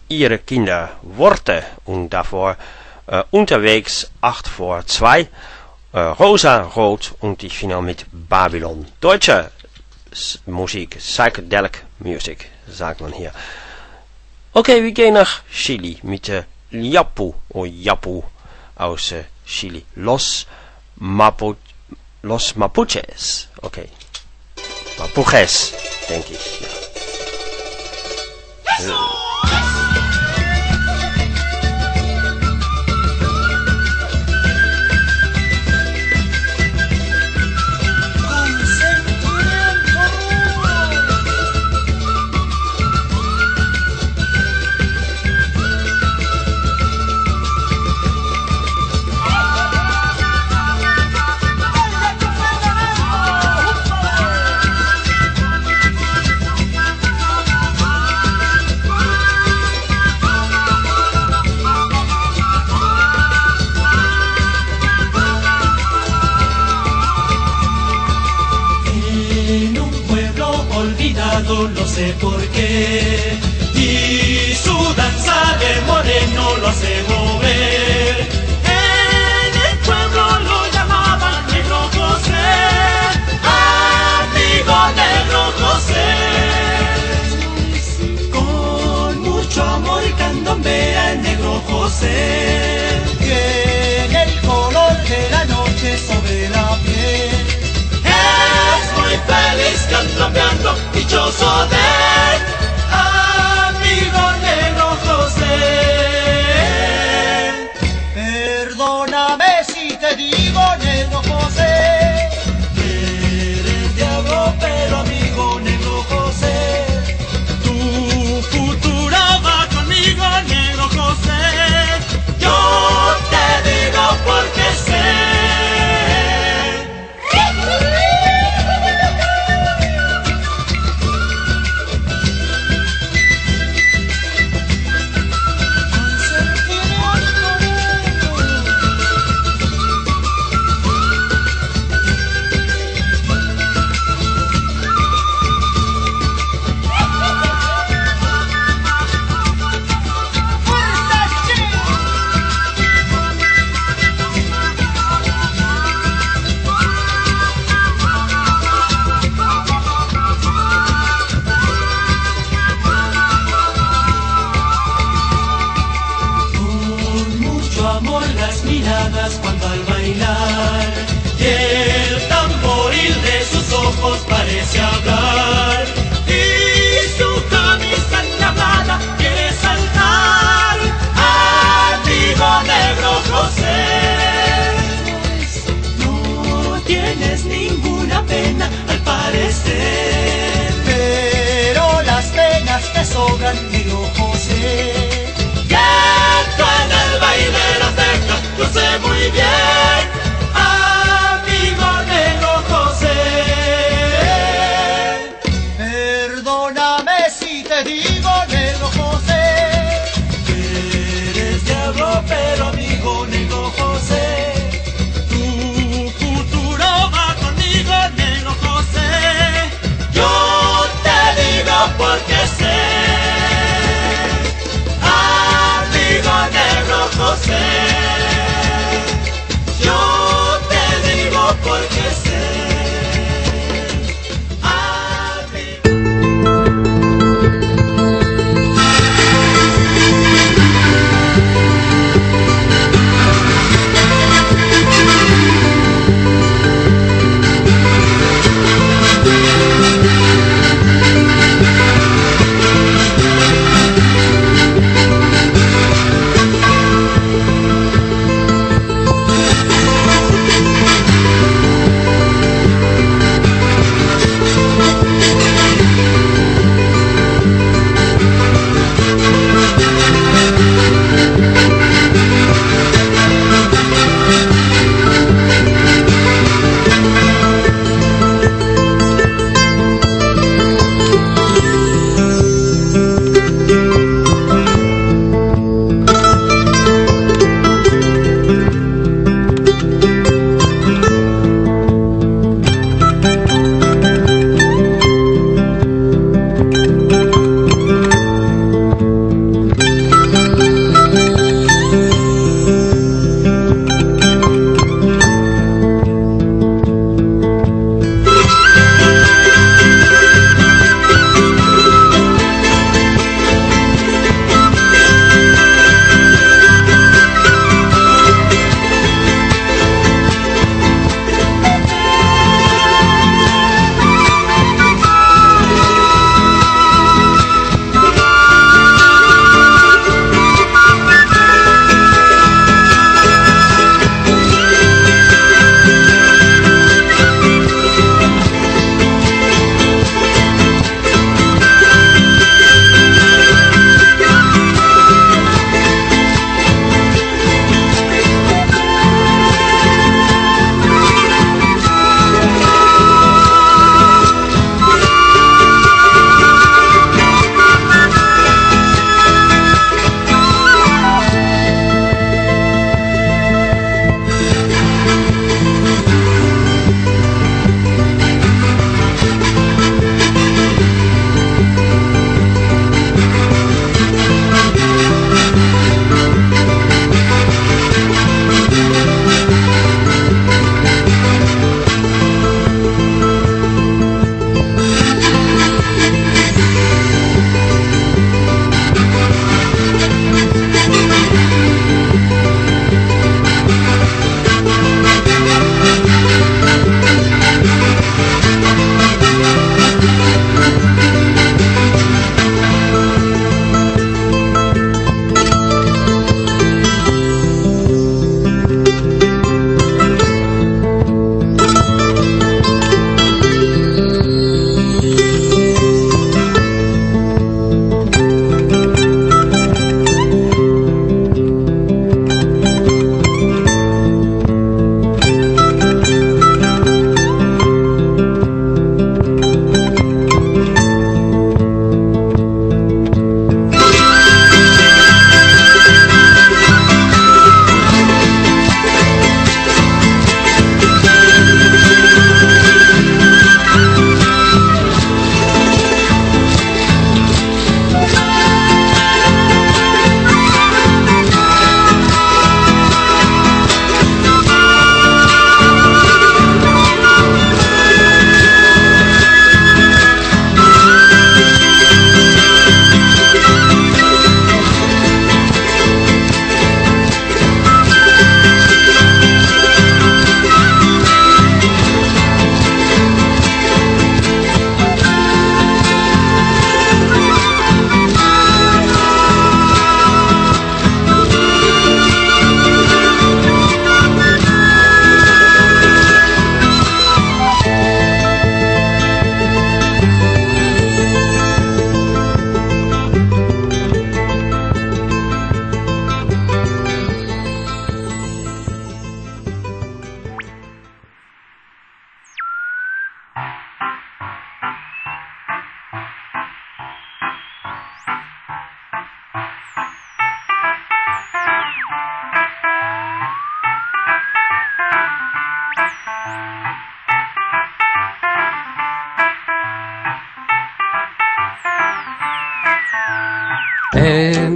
ihre Kinder Worte und davor äh, unterwegs acht vor zwei, äh, Rosa Rot und ich final mit Babylon. Deutsche S Musik, Psychedelic Music, sagt man hier. Okay, wir gehen nach Chili mit äh, Yapu oder Yapu aus äh, Chili. Los, Mapu Los Mapuches. Okay. Mapuches, denke ich. Ja. So. No sé por qué, y su danza de moreno lo hace mover. En el pueblo lo llamaban Negro José, amigo Negro José. Con mucho amor candombea el Negro José, que en el color de la noche sobre la piel es muy feliz candombeando, dichoso de él, amigo Negro José. Perdóname si te digo, Negro José, que eres diablo, pero amigo Negro José, tu futuro va conmigo, Negro José. Yo te digo porque sé. Cuando al bailar y el tamboril de sus ojos parece hablar y su camisa enlablada quiere saltar, amigo Negro José. No tienes ninguna pena al parecer, pero las penas te sobran, Negro José. Ya tú en el baile las dejas, yo sé muy bien, amigo Negro José. Perdóname si te digo, Negro José, que eres diablo, pero amigo Negro José, tu futuro va conmigo, Negro José. Yo te digo porque sé.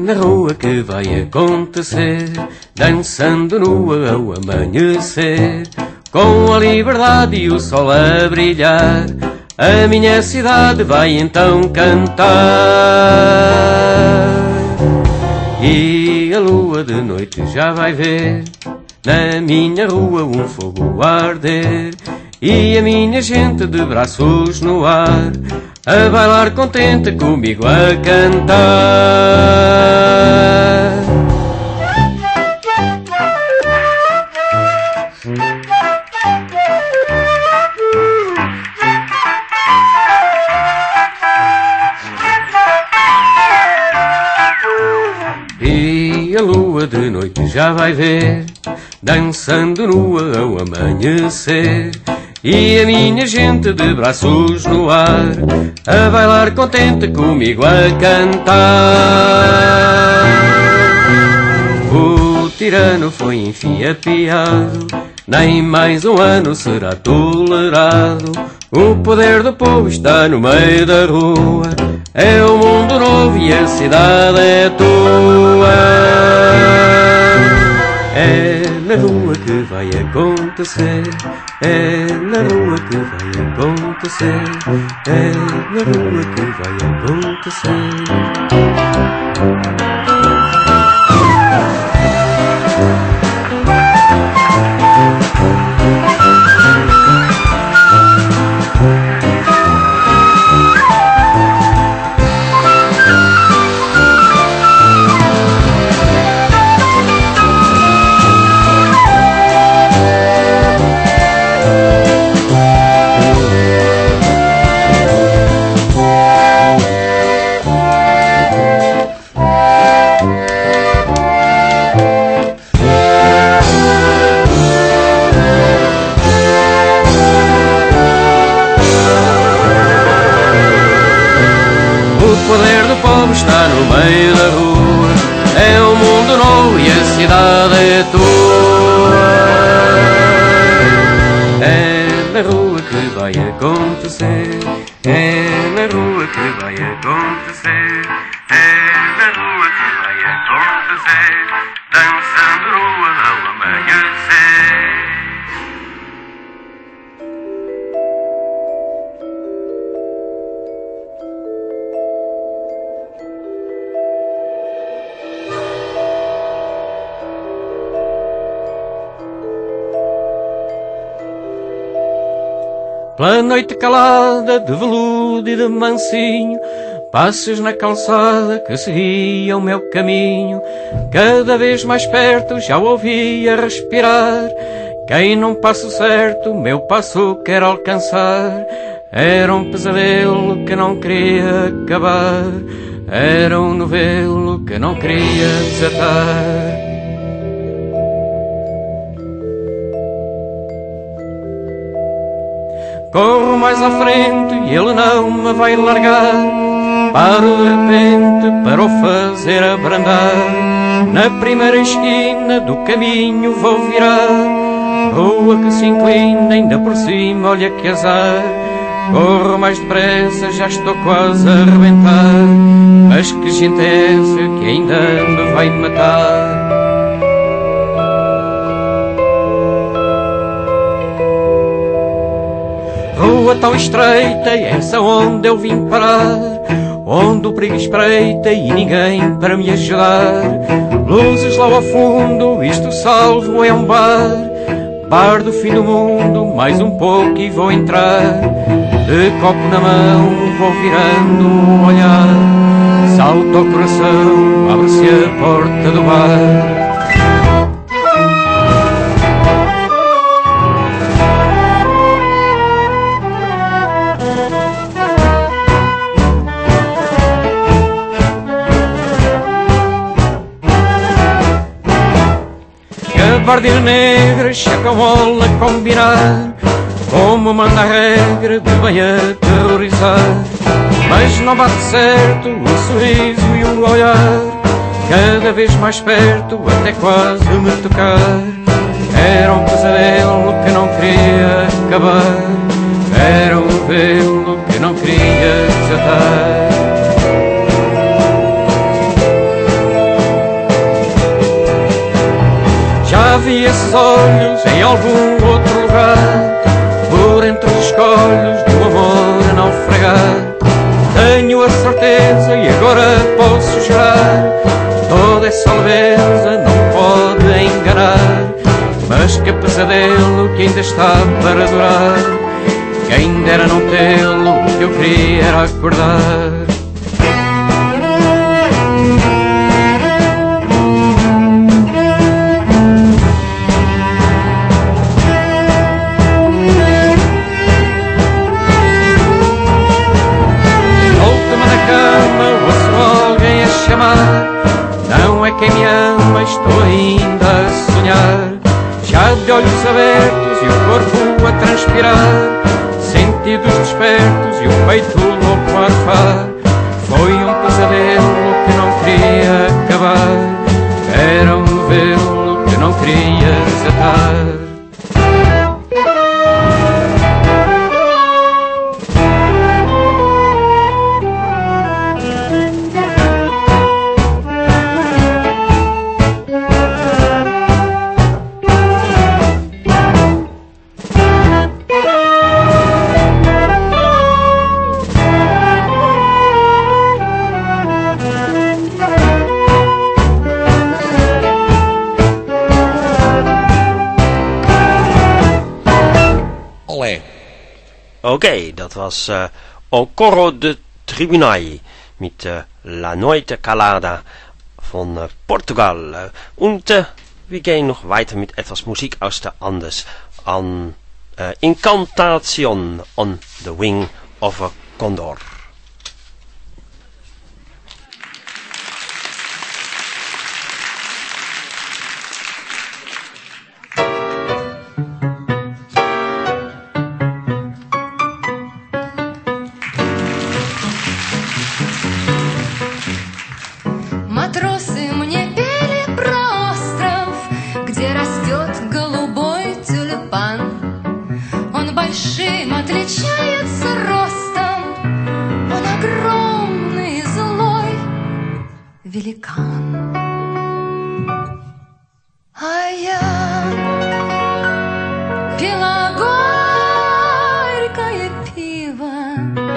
na rua que vai acontecer, dançando nua ao amanhecer, com a liberdade e o sol a brilhar, a minha cidade vai então cantar. E a lua de noite já vai ver na minha rua um fogo a arder, e a minha gente de braços no ar a bailar contente comigo a cantar. E a lua de noite já vai ver, dançando nua ao amanhecer, e a minha gente de braços no ar a bailar contente comigo a cantar. O tirano foi enfim apiado, nem mais um ano será tolerado. O poder do povo está no meio da rua, é o mundo novo e a cidade é tua. É na rua que vai acontecer, é na rua que vai acontecer, é na rua que vai acontecer. Está no meio da rua, é um mundo novo e a cidade é tua. É na rua que vai acontecer, é na rua que vai acontecer, é na rua que vai acontecer, dançando nua ao amanhecer. Pela noite calada, de veludo e de mansinho, passos na calçada que seguia o meu caminho. Cada vez mais perto já o ouvia respirar. Quem não passo certo, meu passo quer alcançar. Era um pesadelo que não queria acabar, era um novelo que não queria desatar. Corro mais à frente e ele não me vai largar. Paro de repente para o fazer abrandar. Na primeira esquina do caminho vou virar. Rua que se inclina, ainda por cima, olha que azar. Corro mais depressa, já estou quase a arrebentar. Mas que gente é essa que ainda me vai matar? Rua tão estreita, essa onde eu vim parar, onde o perigo espreita e ninguém para me ajudar. Luzes lá ao fundo, isto salvo é um bar, bar do fim do mundo, mais um pouco e vou entrar. De copo na mão vou virando um olhar, salto ao coração, abre-se a porta do bar. Guarda negra, chacamola combinar, como manda a regra de bem aterrorizar. Mas não bate certo o sorriso e o olhar, cada vez mais perto até quase me tocar. Era um pesadelo que não queria acabar, era um novelo que não queria desatar. vi esses olhos em algum outro lugar, por entre os escolhos do amor a naufragar. Tenho a certeza e agora posso jurar, toda essa leveza não pode enganar. Mas que pesadelo que ainda está para durar, quem dera não tê-lo, o que eu queria era acordar. Não é quem me ama, estou ainda a sonhar, já de olhos abertos e o corpo a transpirar, sentidos despertos e o peito louco a arfar. Foi um pesadelo que não queria acabar, era um novelo que não queria desatar. Oké, okay, dat was uh, O Corro de Tribunal met uh, La Noite Calada von uh, Portugal. Uh, und uh, wir gehen noch weiter mit etwas Musik aus der Andes an uh, Incantation on the Wing of a Condor. Отличается ростом, он огромный и злой великан. А я пила горькое пиво,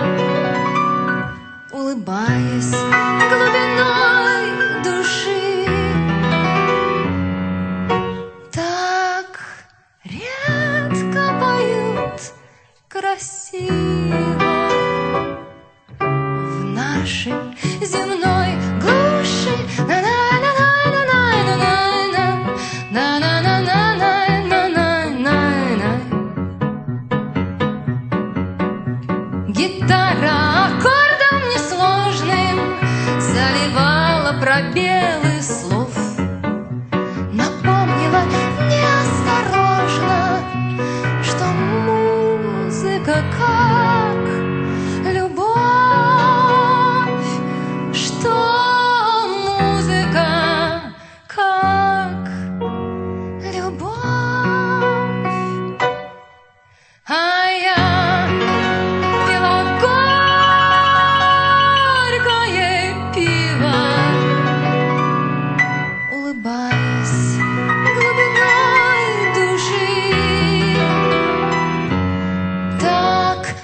улыбаясь глубиной души. Так редко поют красиво в нашей земной глуши. Гитара аккордом несложным заливала пробелы слов, напомнила неосторожно, что музыка как любовь, что музыка как любовь. А я пила горькое пиво, улыбаясь глубиной души. Так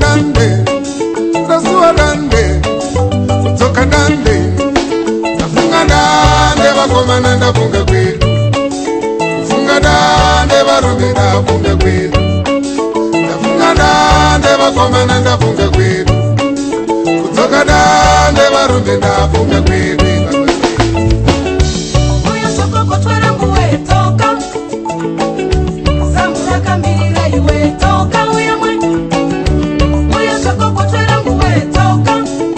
dande ndasuwa dande kudzoka dande ndafunga dande vakomana ndafunga kwedu kufunga dande varume ndafunga kwedu ndafunga dande vakomana ndafunga kwedu kudzoka dande varume ndafunga kwedu uyo sokoko twera nguwe toka samura kamirira iwe toka uyo mwe uyo sokoko twera nguwe toka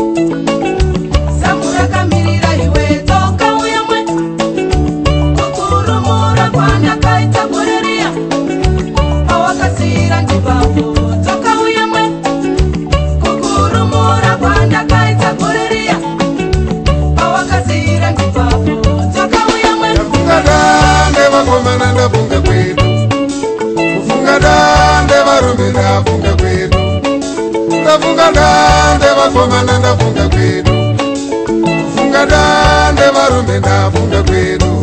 samura kamirira iwe toka uyo mwe kukurumura kwana kaita bureria awakasira ndibabu toka uyo mwe kukurumura kwana kaita bureria awakasira ndibabu toka uyo mwe ndafunga dande vakomana ndafunga kwedu kufunga dande varume ndafunga kwedu ndafunga dande vakomana ndafunga kwedu kufunga dande varume ndafunga kwedu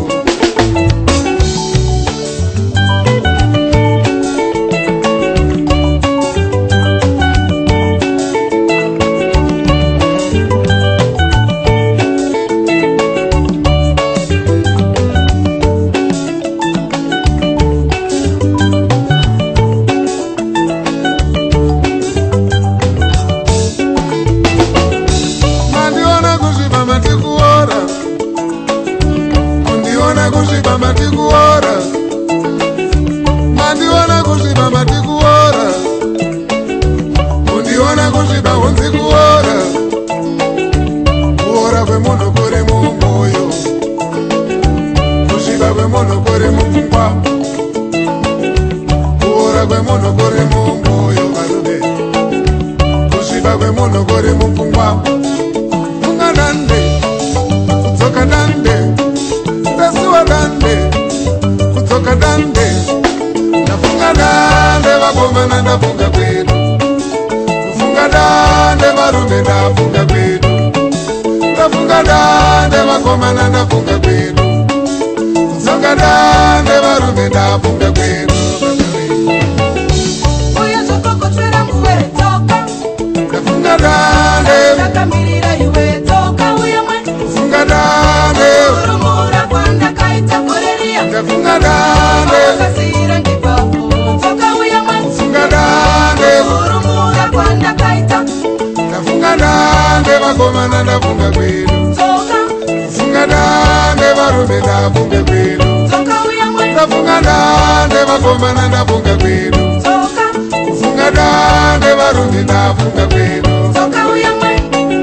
mandiona kusvipa matikuora kundiona kusvipa matikuora mandiona kusvipa matikuora kundiona kusvipa hunzi kuora kuora kwemunhu kuri mumwoyo kusvipa kwemunhu kuri mupfungwa kuora kwemunhu kuri mumwoyo varume kusvipa kwemunhu kuri mupfungwa funga dande kudzoka dande ndasuwa dande kudzoka dande ndafunga dande vakomana ndafunga kwedu kufunga dande varume ndafunga kwedu ndafunga dande vakomana ndafunga kwedu kudzoka dande varume ndafunga kwedu uyo sokoko twera nguwe toka ndafunga dande ndakamirira iwe toka uyo mwe kufunga dande kurumura kwanda kaita bureria ndafunga dande awakasira ndibabu toka uyo mwe kufunga dande kurumura kwanda kaita ndafunga dande vakomana ndafunga kwedu toka kufunga dande varume ndafunga kwedu toka uyo mwe ndafunga dande vakomana ndafunga kwedu toka kufunga dande varume ndafunga kwedu toka uyo mwe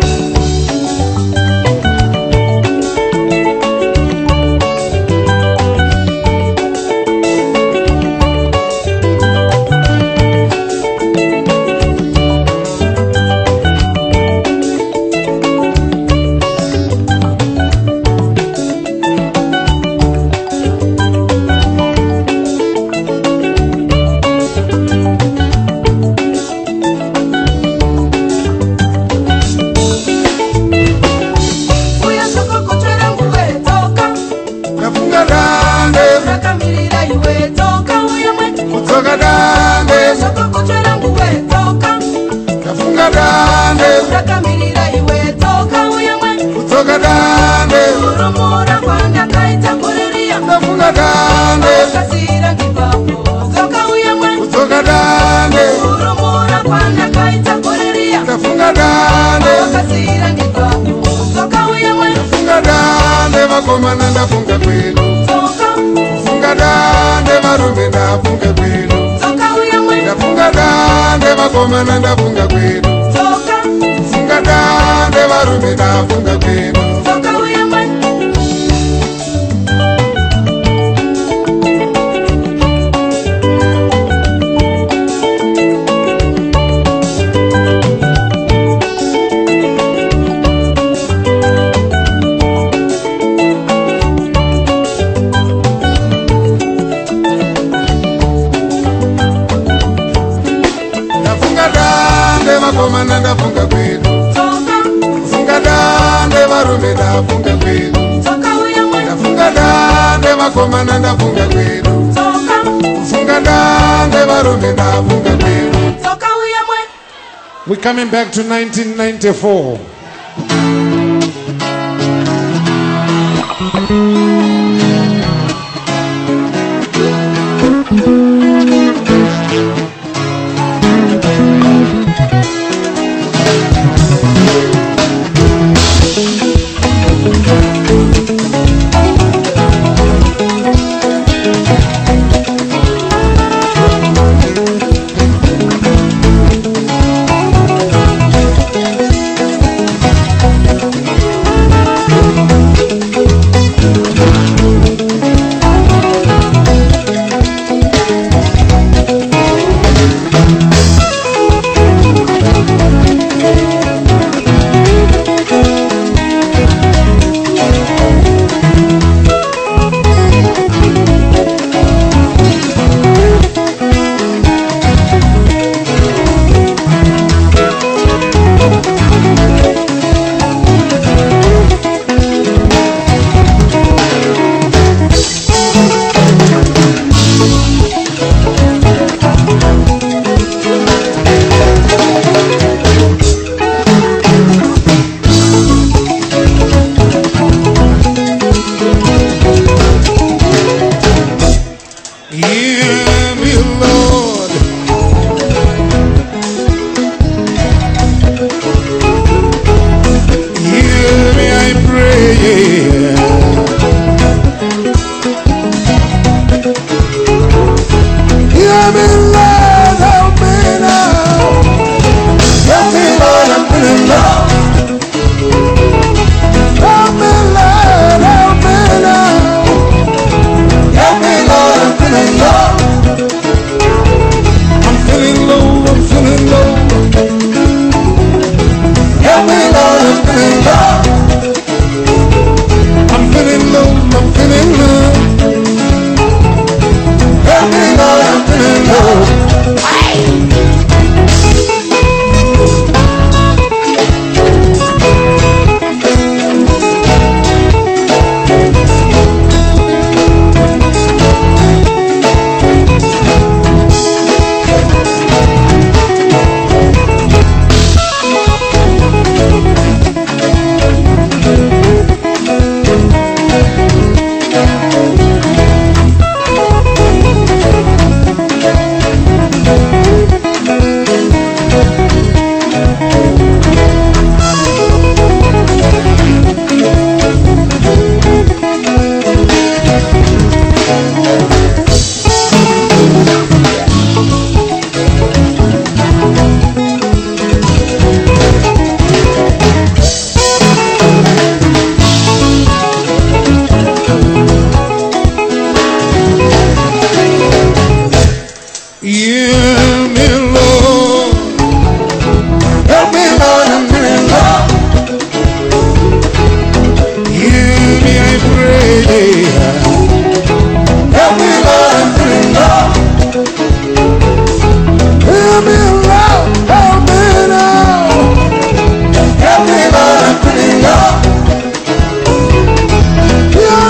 uyo sokoko twera nguwe toka ndafunga dande ndakamirira iwe toka uyo mwe kudzoka dande uyo sokoko twera nguwe toka ndafunga dande ndakamirira iwe toka uyo mwe kudzoka dande kurumura kwanda kaita bureria ndafunga dande awakasira ndibabu toka uyo mwe kudzoka dande kurumura kwanda kaita bureria ndafunga dande awakasira ndibabu toka uyo mwe ndafunga dande vakomana ndafunga kwedu toka kufunga dande varume ndafunga kwedu toka uyo mwe ndafunga dande vakomana ndafunga kwedu toka kufunga dande varume ndafunga kwedu toka uyo mwe ndafunga dande vakomana ndafunga kwedu toka kufunga dande varume ndafunga kwedu toka uyo mwe ndafunga dande vakomana ndafunga kwedu toka kufunga dande varume ndafunga kwedu toka uyo mwe We're coming back to nineteen ninety-four.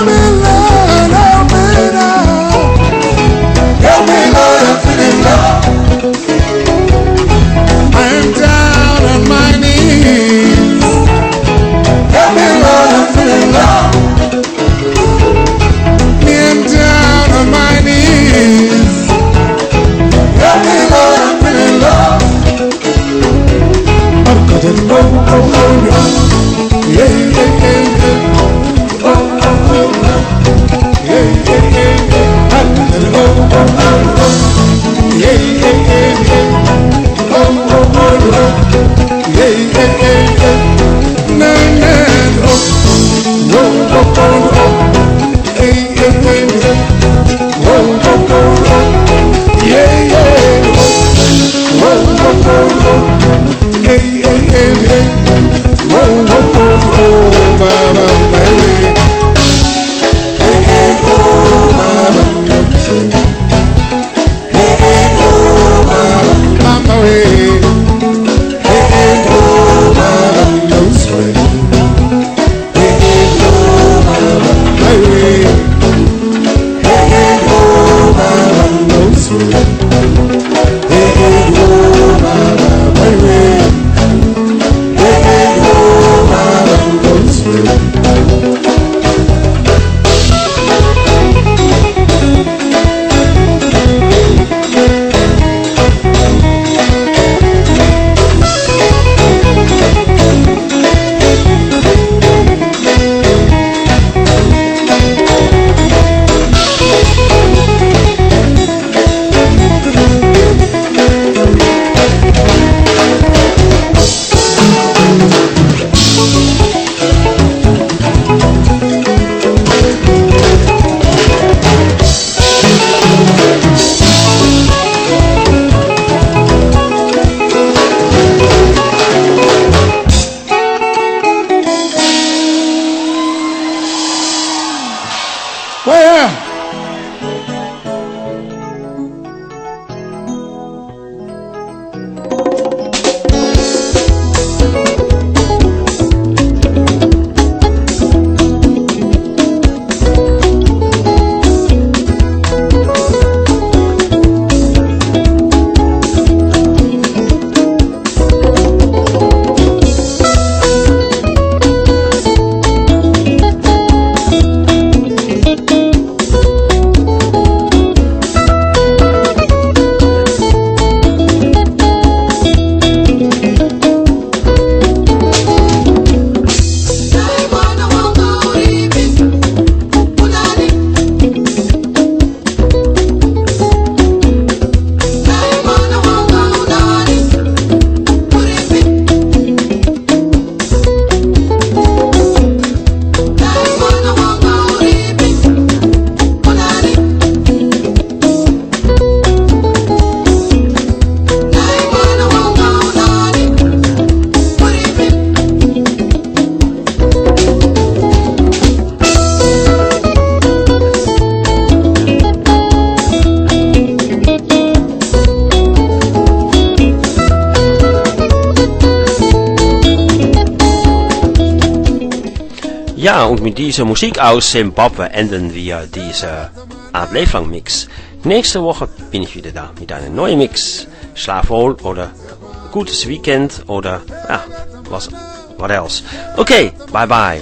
Help me, Lord, I'm feeling low. Ja, und mit dieser Musik aus Zimbabwe enden wir diese Art Lebenslang Mix. Nächste Woche bin ich wieder da mit einem neuen Mix. Schlaf wohl oder gutes Weekend oder ja, was, what else. Okay, bye bye.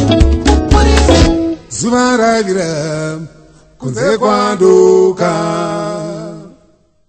Zumaragira, kunze kwanduka.